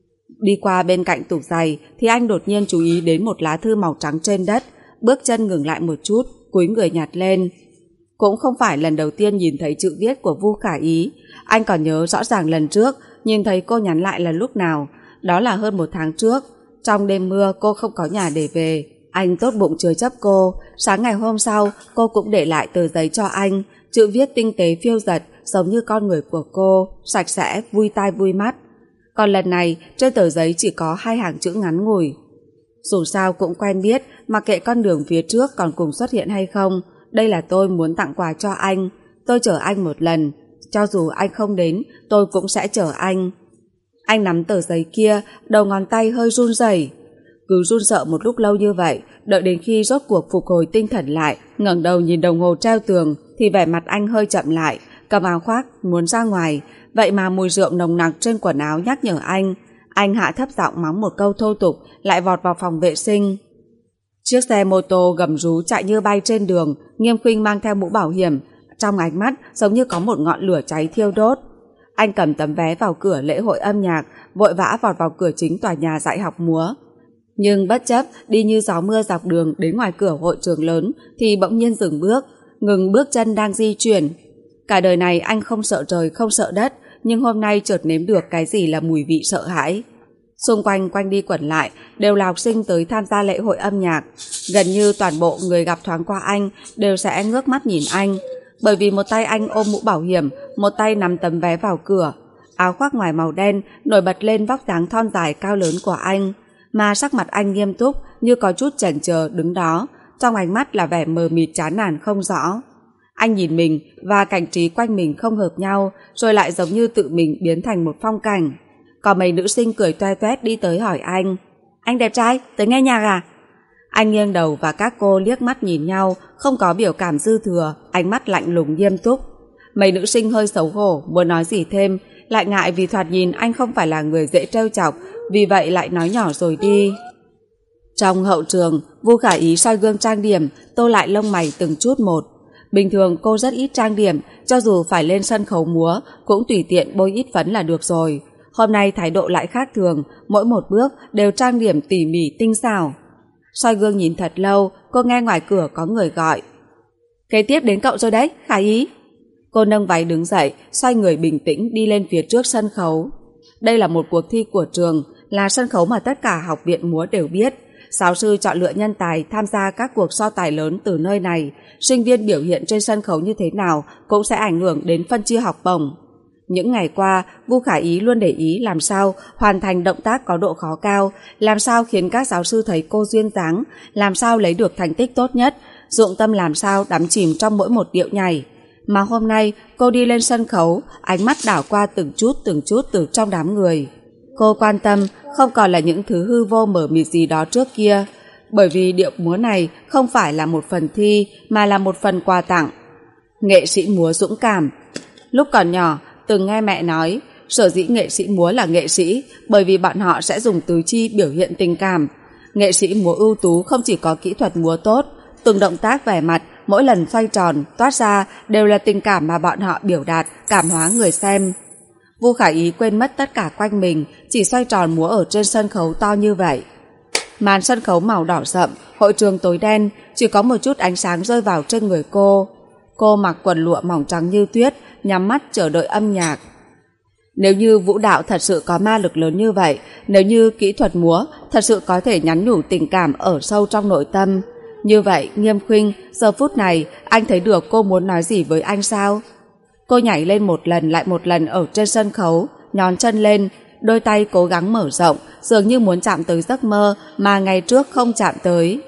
[SPEAKER 1] Đi qua bên cạnh tủ giày thì anh đột nhiên chú ý đến một lá thư màu trắng trên đất, bước chân ngừng lại một chút, cúi người nhặt lên. Cũng không phải lần đầu tiên nhìn thấy chữ viết của Vu Khả Ý, anh còn nhớ rõ ràng lần trước nhìn thấy cô nhắn lại là lúc nào, đó là hơn một tháng trước. Trong đêm mưa cô không có nhà để về, anh tốt bụng chứa chấp cô. Sáng ngày hôm sau cô cũng để lại tờ giấy cho anh, chữ viết tinh tế phiêu dật giống như con người của cô, sạch sẽ, vui tai vui mắt. Còn lần này trên tờ giấy chỉ có hai hàng chữ ngắn ngủi: dù sao cũng quen biết, mặc kệ con đường phía trước còn cùng xuất hiện hay không, đây là tôi muốn tặng quà cho anh. Tôi chờ anh một lần, cho dù anh không đến, tôi cũng sẽ chờ anh. Anh nắm tờ giấy kia, đầu ngón tay hơi run rẩy. Cứ run sợ một lúc lâu như vậy, đợi đến khi rốt cuộc phục hồi tinh thần lại, ngẩng đầu nhìn đồng hồ treo tường, thì vẻ mặt anh hơi chậm lại, cầm áo khoác muốn ra ngoài. Vậy mà mùi rượu nồng nặc trên quần áo nhắc nhở anh. Anh hạ thấp giọng mắng một câu thô tục, lại vọt vào phòng vệ sinh. Chiếc xe mô tô gầm rú chạy như bay trên đường. Nghiêm Khuynh mang theo mũ bảo hiểm, trong ánh mắt giống như có một ngọn lửa cháy thiêu đốt. Anh cầm tấm vé vào cửa lễ hội âm nhạc, vội vã vọt vào cửa chính tòa nhà dạy học múa. Nhưng bất chấp đi như gió mưa dọc đường đến ngoài cửa hội trường lớn thì bỗng nhiên dừng bước, ngừng bước chân đang di chuyển. Cả đời này anh không sợ trời không sợ đất, nhưng hôm nay chợt nếm được cái gì là mùi vị sợ hãi. Xung quanh quanh đi quẩn lại đều là học sinh tới tham gia lễ hội âm nhạc. Gần như toàn bộ người gặp thoáng qua anh đều sẽ ngước mắt nhìn anh, bởi vì một tay anh ôm mũ bảo hiểm, một tay nắm tấm vé vào cửa. Áo khoác ngoài màu đen nổi bật lên vóc dáng thon dài cao lớn của anh, mà sắc mặt anh nghiêm túc như có chút chần chờ đứng đó, trong ánh mắt là vẻ mờ mịt chán nản không rõ. Anh nhìn mình và cảnh trí quanh mình không hợp nhau, rồi lại giống như tự mình biến thành một phong cảnh. Có mấy nữ sinh cười toe toét đi tới hỏi anh: anh đẹp trai, tới nghe nhạc à? Anh nghiêng đầu và các cô liếc mắt nhìn nhau, không có biểu cảm dư thừa, ánh mắt lạnh lùng nghiêm túc. Mấy nữ sinh hơi xấu hổ, muốn nói gì thêm, lại ngại vì thoạt nhìn anh không phải là người dễ trêu chọc, vì vậy lại nói nhỏ rồi đi. Trong hậu trường, Vu Khả Ý soi gương trang điểm, tô lại lông mày từng chút một. Bình thường cô rất ít trang điểm, cho dù phải lên sân khấu múa cũng tùy tiện bôi ít phấn là được rồi. Hôm nay thái độ lại khác thường, mỗi một bước đều trang điểm tỉ mỉ tinh xảo. Soi gương nhìn thật lâu, cô nghe ngoài cửa có người gọi: kế tiếp đến cậu rồi đấy, Khả Ý. Cô nâng váy đứng dậy, xoay người bình tĩnh đi lên phía trước sân khấu. Đây là một cuộc thi của trường, là sân khấu mà tất cả học viện múa đều biết. Giáo sư chọn lựa nhân tài tham gia các cuộc so tài lớn từ nơi này. Sinh viên biểu hiện trên sân khấu như thế nào cũng sẽ ảnh hưởng đến phân chia học bổng. Những ngày qua, Vu Khả Ý luôn để ý làm sao hoàn thành động tác có độ khó cao, làm sao khiến các giáo sư thấy cô duyên dáng, làm sao lấy được thành tích tốt nhất, dụng tâm làm sao đắm chìm trong mỗi một điệu nhảy. Mà hôm nay cô đi lên sân khấu, ánh mắt đảo qua từng chút từng chút từ trong đám người. Cô quan tâm không còn là những thứ hư vô mờ mịt gì đó trước kia, bởi vì điệu múa này không phải là một phần thi mà là một phần quà tặng. Nghệ sĩ múa dũng cảm. Lúc còn nhỏ, từng nghe mẹ nói, sở dĩ nghệ sĩ múa là nghệ sĩ bởi vì bọn họ sẽ dùng tứ chi biểu hiện tình cảm. Nghệ sĩ múa ưu tú không chỉ có kỹ thuật múa tốt, từng động tác vẻ mặt, mỗi lần xoay tròn, toát ra đều là tình cảm mà bọn họ biểu đạt, cảm hóa người xem. Vu Khả Ý quên mất tất cả quanh mình, chỉ xoay tròn múa ở trên sân khấu to như vậy. Màn sân khấu màu đỏ sậm, hội trường tối đen, chỉ có một chút ánh sáng rơi vào trên người cô. Cô mặc quần lụa mỏng trắng như tuyết, nhắm mắt chờ đợi âm nhạc. Nếu như vũ đạo thật sự có ma lực lớn như vậy, nếu như kỹ thuật múa thật sự có thể nhắn nhủ tình cảm ở sâu trong nội tâm, như vậy Nghiêm Khuynh, giờ phút này anh thấy được cô muốn nói gì với anh sao? Cô nhảy lên một lần lại một lần ở trên sân khấu, nhón chân lên, đôi tay cố gắng mở rộng, dường như muốn chạm tới giấc mơ mà ngày trước không chạm tới.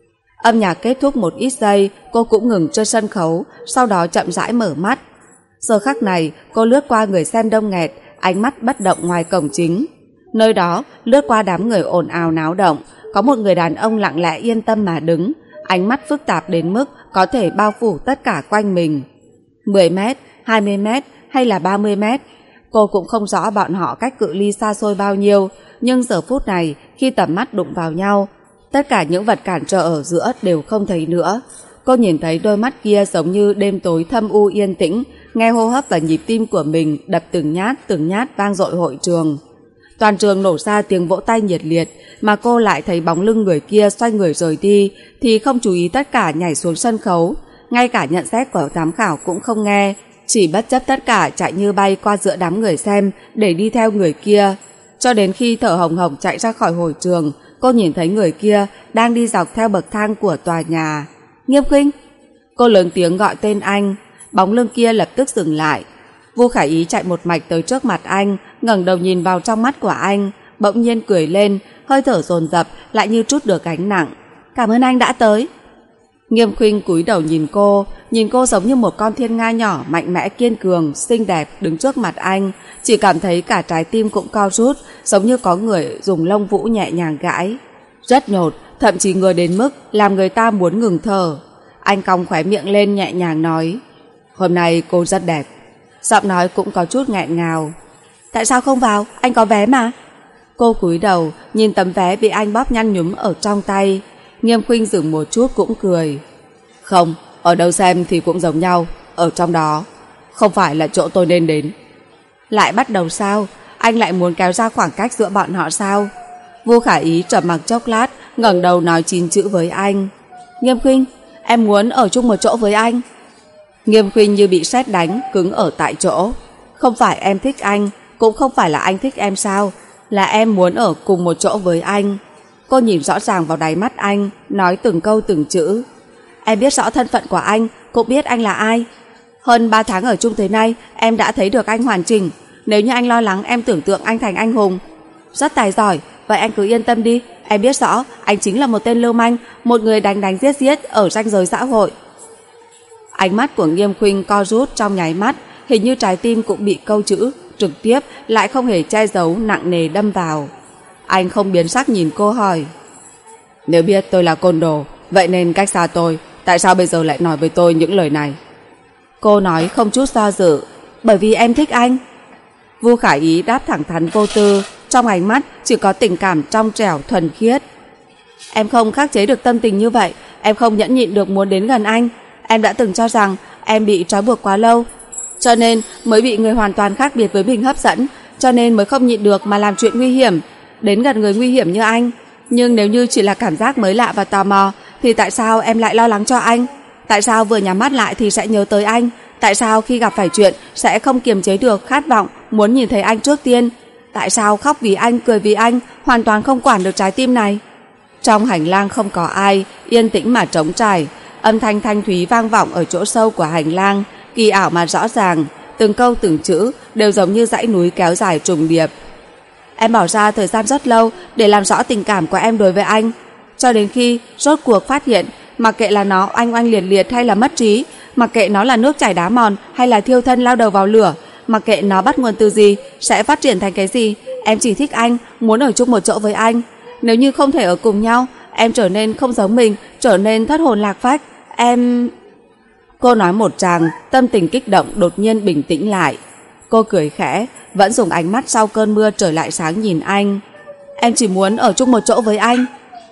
[SPEAKER 1] Âm nhạc kết thúc một ít giây, cô cũng ngừng trên sân khấu, sau đó chậm rãi mở mắt. Giờ khắc này, cô lướt qua người xem đông nghẹt, ánh mắt bất động ngoài cổng chính. Nơi đó, lướt qua đám người ồn ào náo động, có một người đàn ông lặng lẽ yên tâm mà đứng, ánh mắt phức tạp đến mức có thể bao phủ tất cả quanh mình. mười mét, hai mươi mét hay là ba mươi mét, cô cũng không rõ bọn họ cách cự ly xa xôi bao nhiêu, nhưng giờ phút này, khi tầm mắt đụng vào nhau, tất cả những vật cản trở ở giữa đều không thấy nữa. Cô nhìn thấy đôi mắt kia giống như đêm tối thâm u yên tĩnh, nghe hô hấp và nhịp tim của mình đập từng nhát từng nhát vang dội hội trường. Toàn trường nổ ra tiếng vỗ tay nhiệt liệt, mà cô lại thấy bóng lưng người kia xoay người rời đi, thì không chú ý tất cả nhảy xuống sân khấu, ngay cả nhận xét của giám khảo cũng không nghe, chỉ bất chấp tất cả chạy như bay qua giữa đám người xem để đi theo người kia. Cho đến khi thở hồng hộc chạy ra khỏi hội trường, cô nhìn thấy người kia đang đi dọc theo bậc thang của tòa nhà. Nghiêm Khuynh! Cô lớn tiếng gọi tên anh, bóng lưng kia lập tức dừng lại. Vu Khả Ý chạy một mạch tới trước mặt anh, ngẩng đầu nhìn vào trong mắt của anh, bỗng nhiên cười lên, hơi thở dồn dập lại như trút được gánh nặng. Cảm ơn anh đã tới. Nghiêm Khuynh cúi đầu nhìn cô, nhìn cô giống như một con thiên nga nhỏ mạnh mẽ kiên cường, xinh đẹp đứng trước mặt anh, chỉ cảm thấy cả trái tim cũng co rút, giống như có người dùng lông vũ nhẹ nhàng gãi. Rất nhột, thậm chí ngứa đến mức làm người ta muốn ngừng thở. Anh cong khóe miệng lên nhẹ nhàng nói, hôm nay cô rất đẹp. Giọng nói cũng có chút nghẹn ngào. Tại sao không vào, anh có vé mà. Cô cúi đầu nhìn tấm vé bị anh bóp nhăn nhúm ở trong tay. Nghiêm Khuynh dừng một chút cũng cười. Không, ở đâu xem thì cũng giống nhau, ở trong đó không phải là chỗ tôi nên đến. Lại bắt đầu sao? Anh lại muốn kéo ra khoảng cách giữa bọn họ sao? Vu Khả Ý trầm mặc chốc lát, ngẩng đầu nói chín chữ với anh. Nghiêm Khuynh, em muốn ở chung một chỗ với anh. Nghiêm Khuynh như bị sét đánh, cứng ở tại chỗ. Không phải em thích anh, cũng không phải là anh thích em sao, là em muốn ở cùng một chỗ với anh. Cô nhìn rõ ràng vào đáy mắt anh, nói từng câu từng chữ. Em biết rõ thân phận của anh, cũng biết anh là ai. Hơn ba tháng ở chung tới nay, em đã thấy được anh hoàn chỉnh. Nếu như anh lo lắng em tưởng tượng anh thành anh hùng, rất tài giỏi, vậy anh cứ yên tâm đi. Em biết rõ anh chính là một tên lưu manh, một người đánh đánh giết giết ở ranh giới xã hội. Ánh mắt của Nghiêm Khuynh co rút trong nháy mắt, hình như trái tim cũng bị câu chữ trực tiếp lại không hề che giấu nặng nề đâm vào. Anh không biến sắc nhìn cô hỏi, nếu biết tôi là côn đồ, vậy nên cách xa tôi, tại sao bây giờ lại nói với tôi những lời này? Cô nói không chút do dự, bởi vì em thích anh. Vu Khả Ý đáp thẳng thắn vô tư, trong ánh mắt chỉ có tình cảm trong trẻo thuần khiết. Em không khắc chế được tâm tình như vậy, em không nhẫn nhịn được muốn đến gần anh. Em đã từng cho rằng em bị trói buộc quá lâu, cho nên mới bị người hoàn toàn khác biệt với mình hấp dẫn, cho nên mới không nhịn được mà làm chuyện nguy hiểm, đến gần người nguy hiểm như anh. Nhưng nếu như chỉ là cảm giác mới lạ và tò mò, thì tại sao em lại lo lắng cho anh? Tại sao vừa nhắm mắt lại thì sẽ nhớ tới anh? Tại sao khi gặp phải chuyện sẽ không kiềm chế được khát vọng muốn nhìn thấy anh trước tiên? Tại sao khóc vì anh, cười vì anh, hoàn toàn không quản được trái tim này? Trong hành lang không có ai, yên tĩnh mà trống trải. Âm thanh thanh thúy vang vọng ở chỗ sâu của hành lang, kỳ ảo mà rõ ràng, từng câu từng chữ đều giống như dãy núi kéo dài trùng điệp. Em bỏ ra thời gian rất lâu để làm rõ tình cảm của em đối với anh, cho đến khi rốt cuộc phát hiện, mặc kệ là nó oanh oanh liệt liệt hay là mất trí, mặc kệ nó là nước chảy đá mòn hay là thiêu thân lao đầu vào lửa, mặc kệ nó bắt nguồn từ gì, sẽ phát triển thành cái gì, em chỉ thích anh, muốn ở chung một chỗ với anh. Nếu như không thể ở cùng nhau, em trở nên không giống mình, trở nên thất hồn lạc phách, em... Cô nói một tràng, tâm tình kích động đột nhiên bình tĩnh lại. Cô cười khẽ, vẫn dùng ánh mắt sau cơn mưa trở lại sáng nhìn anh. Em chỉ muốn ở chung một chỗ với anh.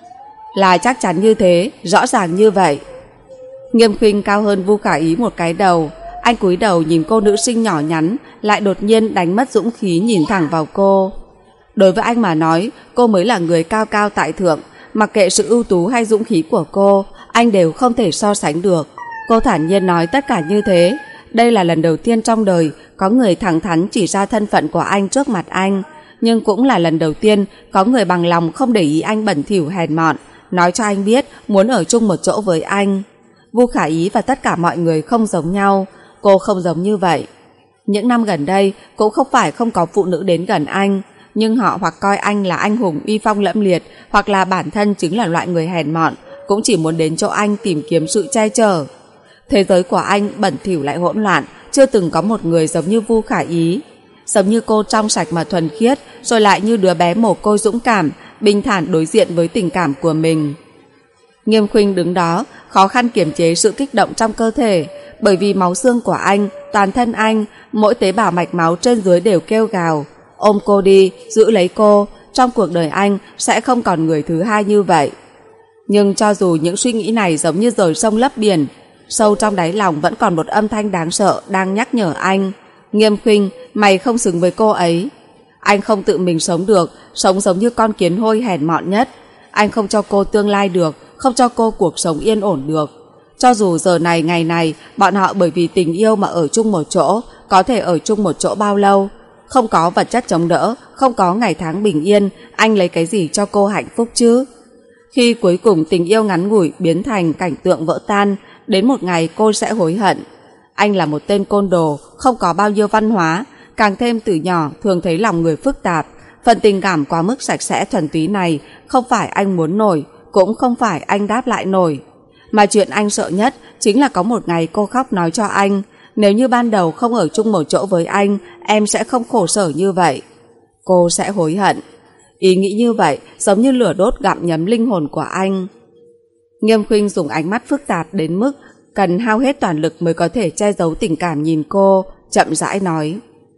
[SPEAKER 1] Là chắc chắn như thế, rõ ràng như vậy. Nghiêm Khuynh cao hơn Vu Khả Ý một cái đầu. Anh cúi đầu nhìn cô nữ sinh nhỏ nhắn, lại đột nhiên đánh mất dũng khí nhìn thẳng vào cô. Đối với anh mà nói, cô mới là người cao cao tại thượng. Mặc kệ sự ưu tú hay dũng khí của cô, anh đều không thể so sánh được. Cô thản nhiên nói tất cả như thế. Đây là lần đầu tiên trong đời có người thẳng thắn chỉ ra thân phận của anh trước mặt anh. Nhưng cũng là lần đầu tiên có người bằng lòng không để ý anh bẩn thỉu hèn mọn, nói cho anh biết muốn ở chung một chỗ với anh. Vu Khả Ý và tất cả mọi người không giống nhau. Cô không giống như vậy. Những năm gần đây cũng không phải không có phụ nữ đến gần anh, nhưng họ hoặc coi anh là anh hùng uy phong lẫm liệt, hoặc là bản thân chính là loại người hèn mọn, cũng chỉ muốn đến chỗ anh tìm kiếm sự che chở. Thế giới của anh bẩn thỉu lại hỗn loạn, chưa từng có một người giống như Vu Khả Ý. Giống như cô trong sạch mà thuần khiết, rồi lại như đứa bé mồ côi dũng cảm, bình thản đối diện với tình cảm của mình. Nghiêm Khuynh đứng đó, khó khăn kiềm chế sự kích động trong cơ thể, bởi vì máu xương của anh, toàn thân anh, mỗi tế bào mạch máu trên dưới đều kêu gào. Ôm cô đi, giữ lấy cô, trong cuộc đời anh sẽ không còn người thứ hai như vậy. Nhưng cho dù những suy nghĩ này giống như dời sông lấp biển, sâu trong đáy lòng vẫn còn một âm thanh đáng sợ đang nhắc nhở anh. Nghiêm Khuynh, mày không xứng với cô ấy. Anh không tự mình sống được, sống giống như con kiến hôi hèn mọn nhất. Anh không cho cô tương lai được, không cho cô cuộc sống yên ổn được. Cho dù giờ này ngày này bọn họ bởi vì tình yêu mà ở chung một chỗ, có thể ở chung một chỗ bao lâu. Không có vật chất chống đỡ, không có ngày tháng bình yên, anh lấy cái gì cho cô hạnh phúc chứ? Khi cuối cùng tình yêu ngắn ngủi biến thành cảnh tượng vỡ tan, đến một ngày cô sẽ hối hận. Anh là một tên côn đồ, không có bao nhiêu văn hóa, càng thêm từ nhỏ thường thấy lòng người phức tạp. Phần tình cảm quá mức sạch sẽ thuần túy này không phải anh muốn nổi, cũng không phải anh đáp lại nổi. Mà chuyện anh sợ nhất chính là có một ngày cô khóc nói cho anh, nếu như ban đầu không ở chung một chỗ với anh, em sẽ không khổ sở như vậy. Cô sẽ hối hận. Ý nghĩ như vậy giống như lửa đốt gặm nhấm linh hồn của anh. Nghiêm Khuynh dùng ánh mắt phức tạp đến mức cần hao hết toàn lực mới có thể che giấu tình cảm nhìn cô, chậm rãi nói.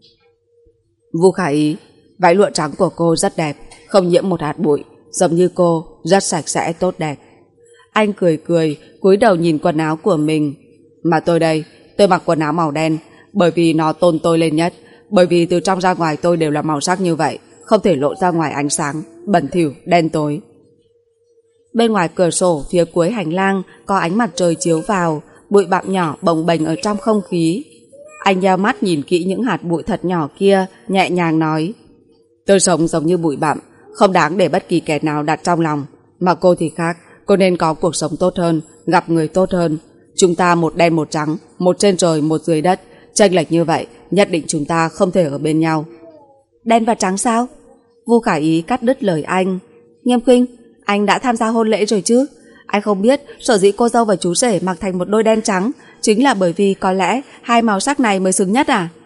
[SPEAKER 1] Vu Khả Ý, váy lụa trắng của cô rất đẹp, không nhiễm một hạt bụi, giống như cô, rất sạch sẽ tốt đẹp. Anh cười cười, cúi đầu nhìn quần áo của mình. Mà tôi đây, tôi mặc quần áo màu đen, bởi vì nó tôn tôi lên nhất, bởi vì từ trong ra ngoài tôi đều là màu sắc như vậy, không thể lộ ra ngoài ánh sáng, bẩn thỉu, đen tối. Bên ngoài cửa sổ phía cuối hành lang có ánh mặt trời chiếu vào, bụi bặm nhỏ bồng bềnh ở trong không khí. Anh nheo mắt nhìn kỹ những hạt bụi thật nhỏ kia, nhẹ nhàng nói. Tôi sống giống như bụi bặm, không đáng để bất kỳ kẻ nào đặt trong lòng. Mà cô thì khác, cô nên có cuộc sống tốt hơn, gặp người tốt hơn. Chúng ta một đen một trắng, một trên trời một dưới đất, chênh lệch như vậy, nhất định chúng ta không thể ở bên nhau. Đen và trắng sao? Vu Khả Ý cắt đứt lời anh. Nghiêm Khuynh, anh đã tham gia hôn lễ rồi chứ? Anh không biết sở dĩ cô dâu và chú rể mặc thành một đôi đen trắng chính là bởi vì có lẽ hai màu sắc này mới xứng nhất à?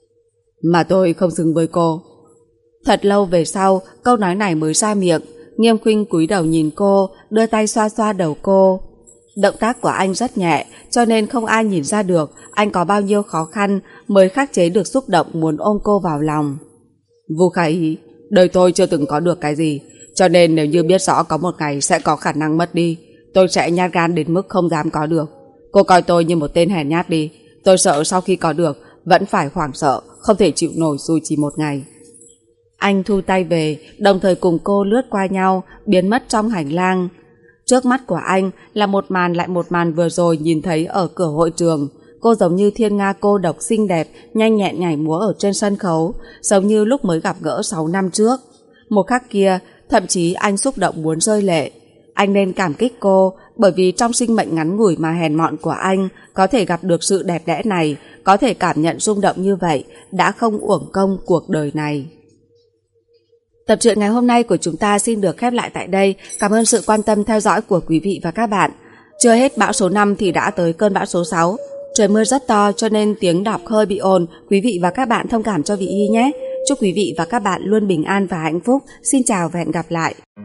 [SPEAKER 1] Mà tôi không xứng với cô. Thật lâu về sau, câu nói này mới ra miệng. Nghiêm Khuynh cúi đầu nhìn cô, đưa tay xoa xoa đầu cô. Động tác của anh rất nhẹ, cho nên không ai nhìn ra được anh có bao nhiêu khó khăn mới khắc chế được xúc động muốn ôm cô vào lòng. Vu Khả Ý, đời tôi chưa từng có được cái gì, cho nên nếu như biết rõ có một ngày sẽ có khả năng mất đi, tôi sẽ nhát gan đến mức không dám có được. Cô coi tôi như một tên hèn nhát đi. Tôi sợ sau khi có được vẫn phải hoảng sợ, không thể chịu nổi dù chỉ một ngày. Anh thu tay về, đồng thời cùng cô lướt qua nhau, biến mất trong hành lang. Trước mắt của anh là một màn lại một màn vừa rồi nhìn thấy ở cửa hội trường. Cô giống như thiên nga cô độc xinh đẹp, nhanh nhẹn nhảy múa ở trên sân khấu, giống như lúc mới gặp gỡ sáu năm trước. Một khắc kia, thậm chí anh xúc động muốn rơi lệ. Anh nên cảm kích cô, bởi vì trong sinh mệnh ngắn ngủi mà hèn mọn của anh, có thể gặp được sự đẹp đẽ này, có thể cảm nhận rung động như vậy, đã không uổng công cuộc đời này. Tập truyện ngày hôm nay của chúng ta xin được khép lại tại đây. Cảm ơn sự quan tâm theo dõi của quý vị và các bạn. Chưa hết bão số năm thì đã tới cơn bão số sáu. Trời mưa rất to cho nên tiếng đọc hơi bị ồn, quý vị và các bạn thông cảm cho Vị Hy nhé. Chúc quý vị và các bạn luôn bình an và hạnh phúc. Xin chào và hẹn gặp lại.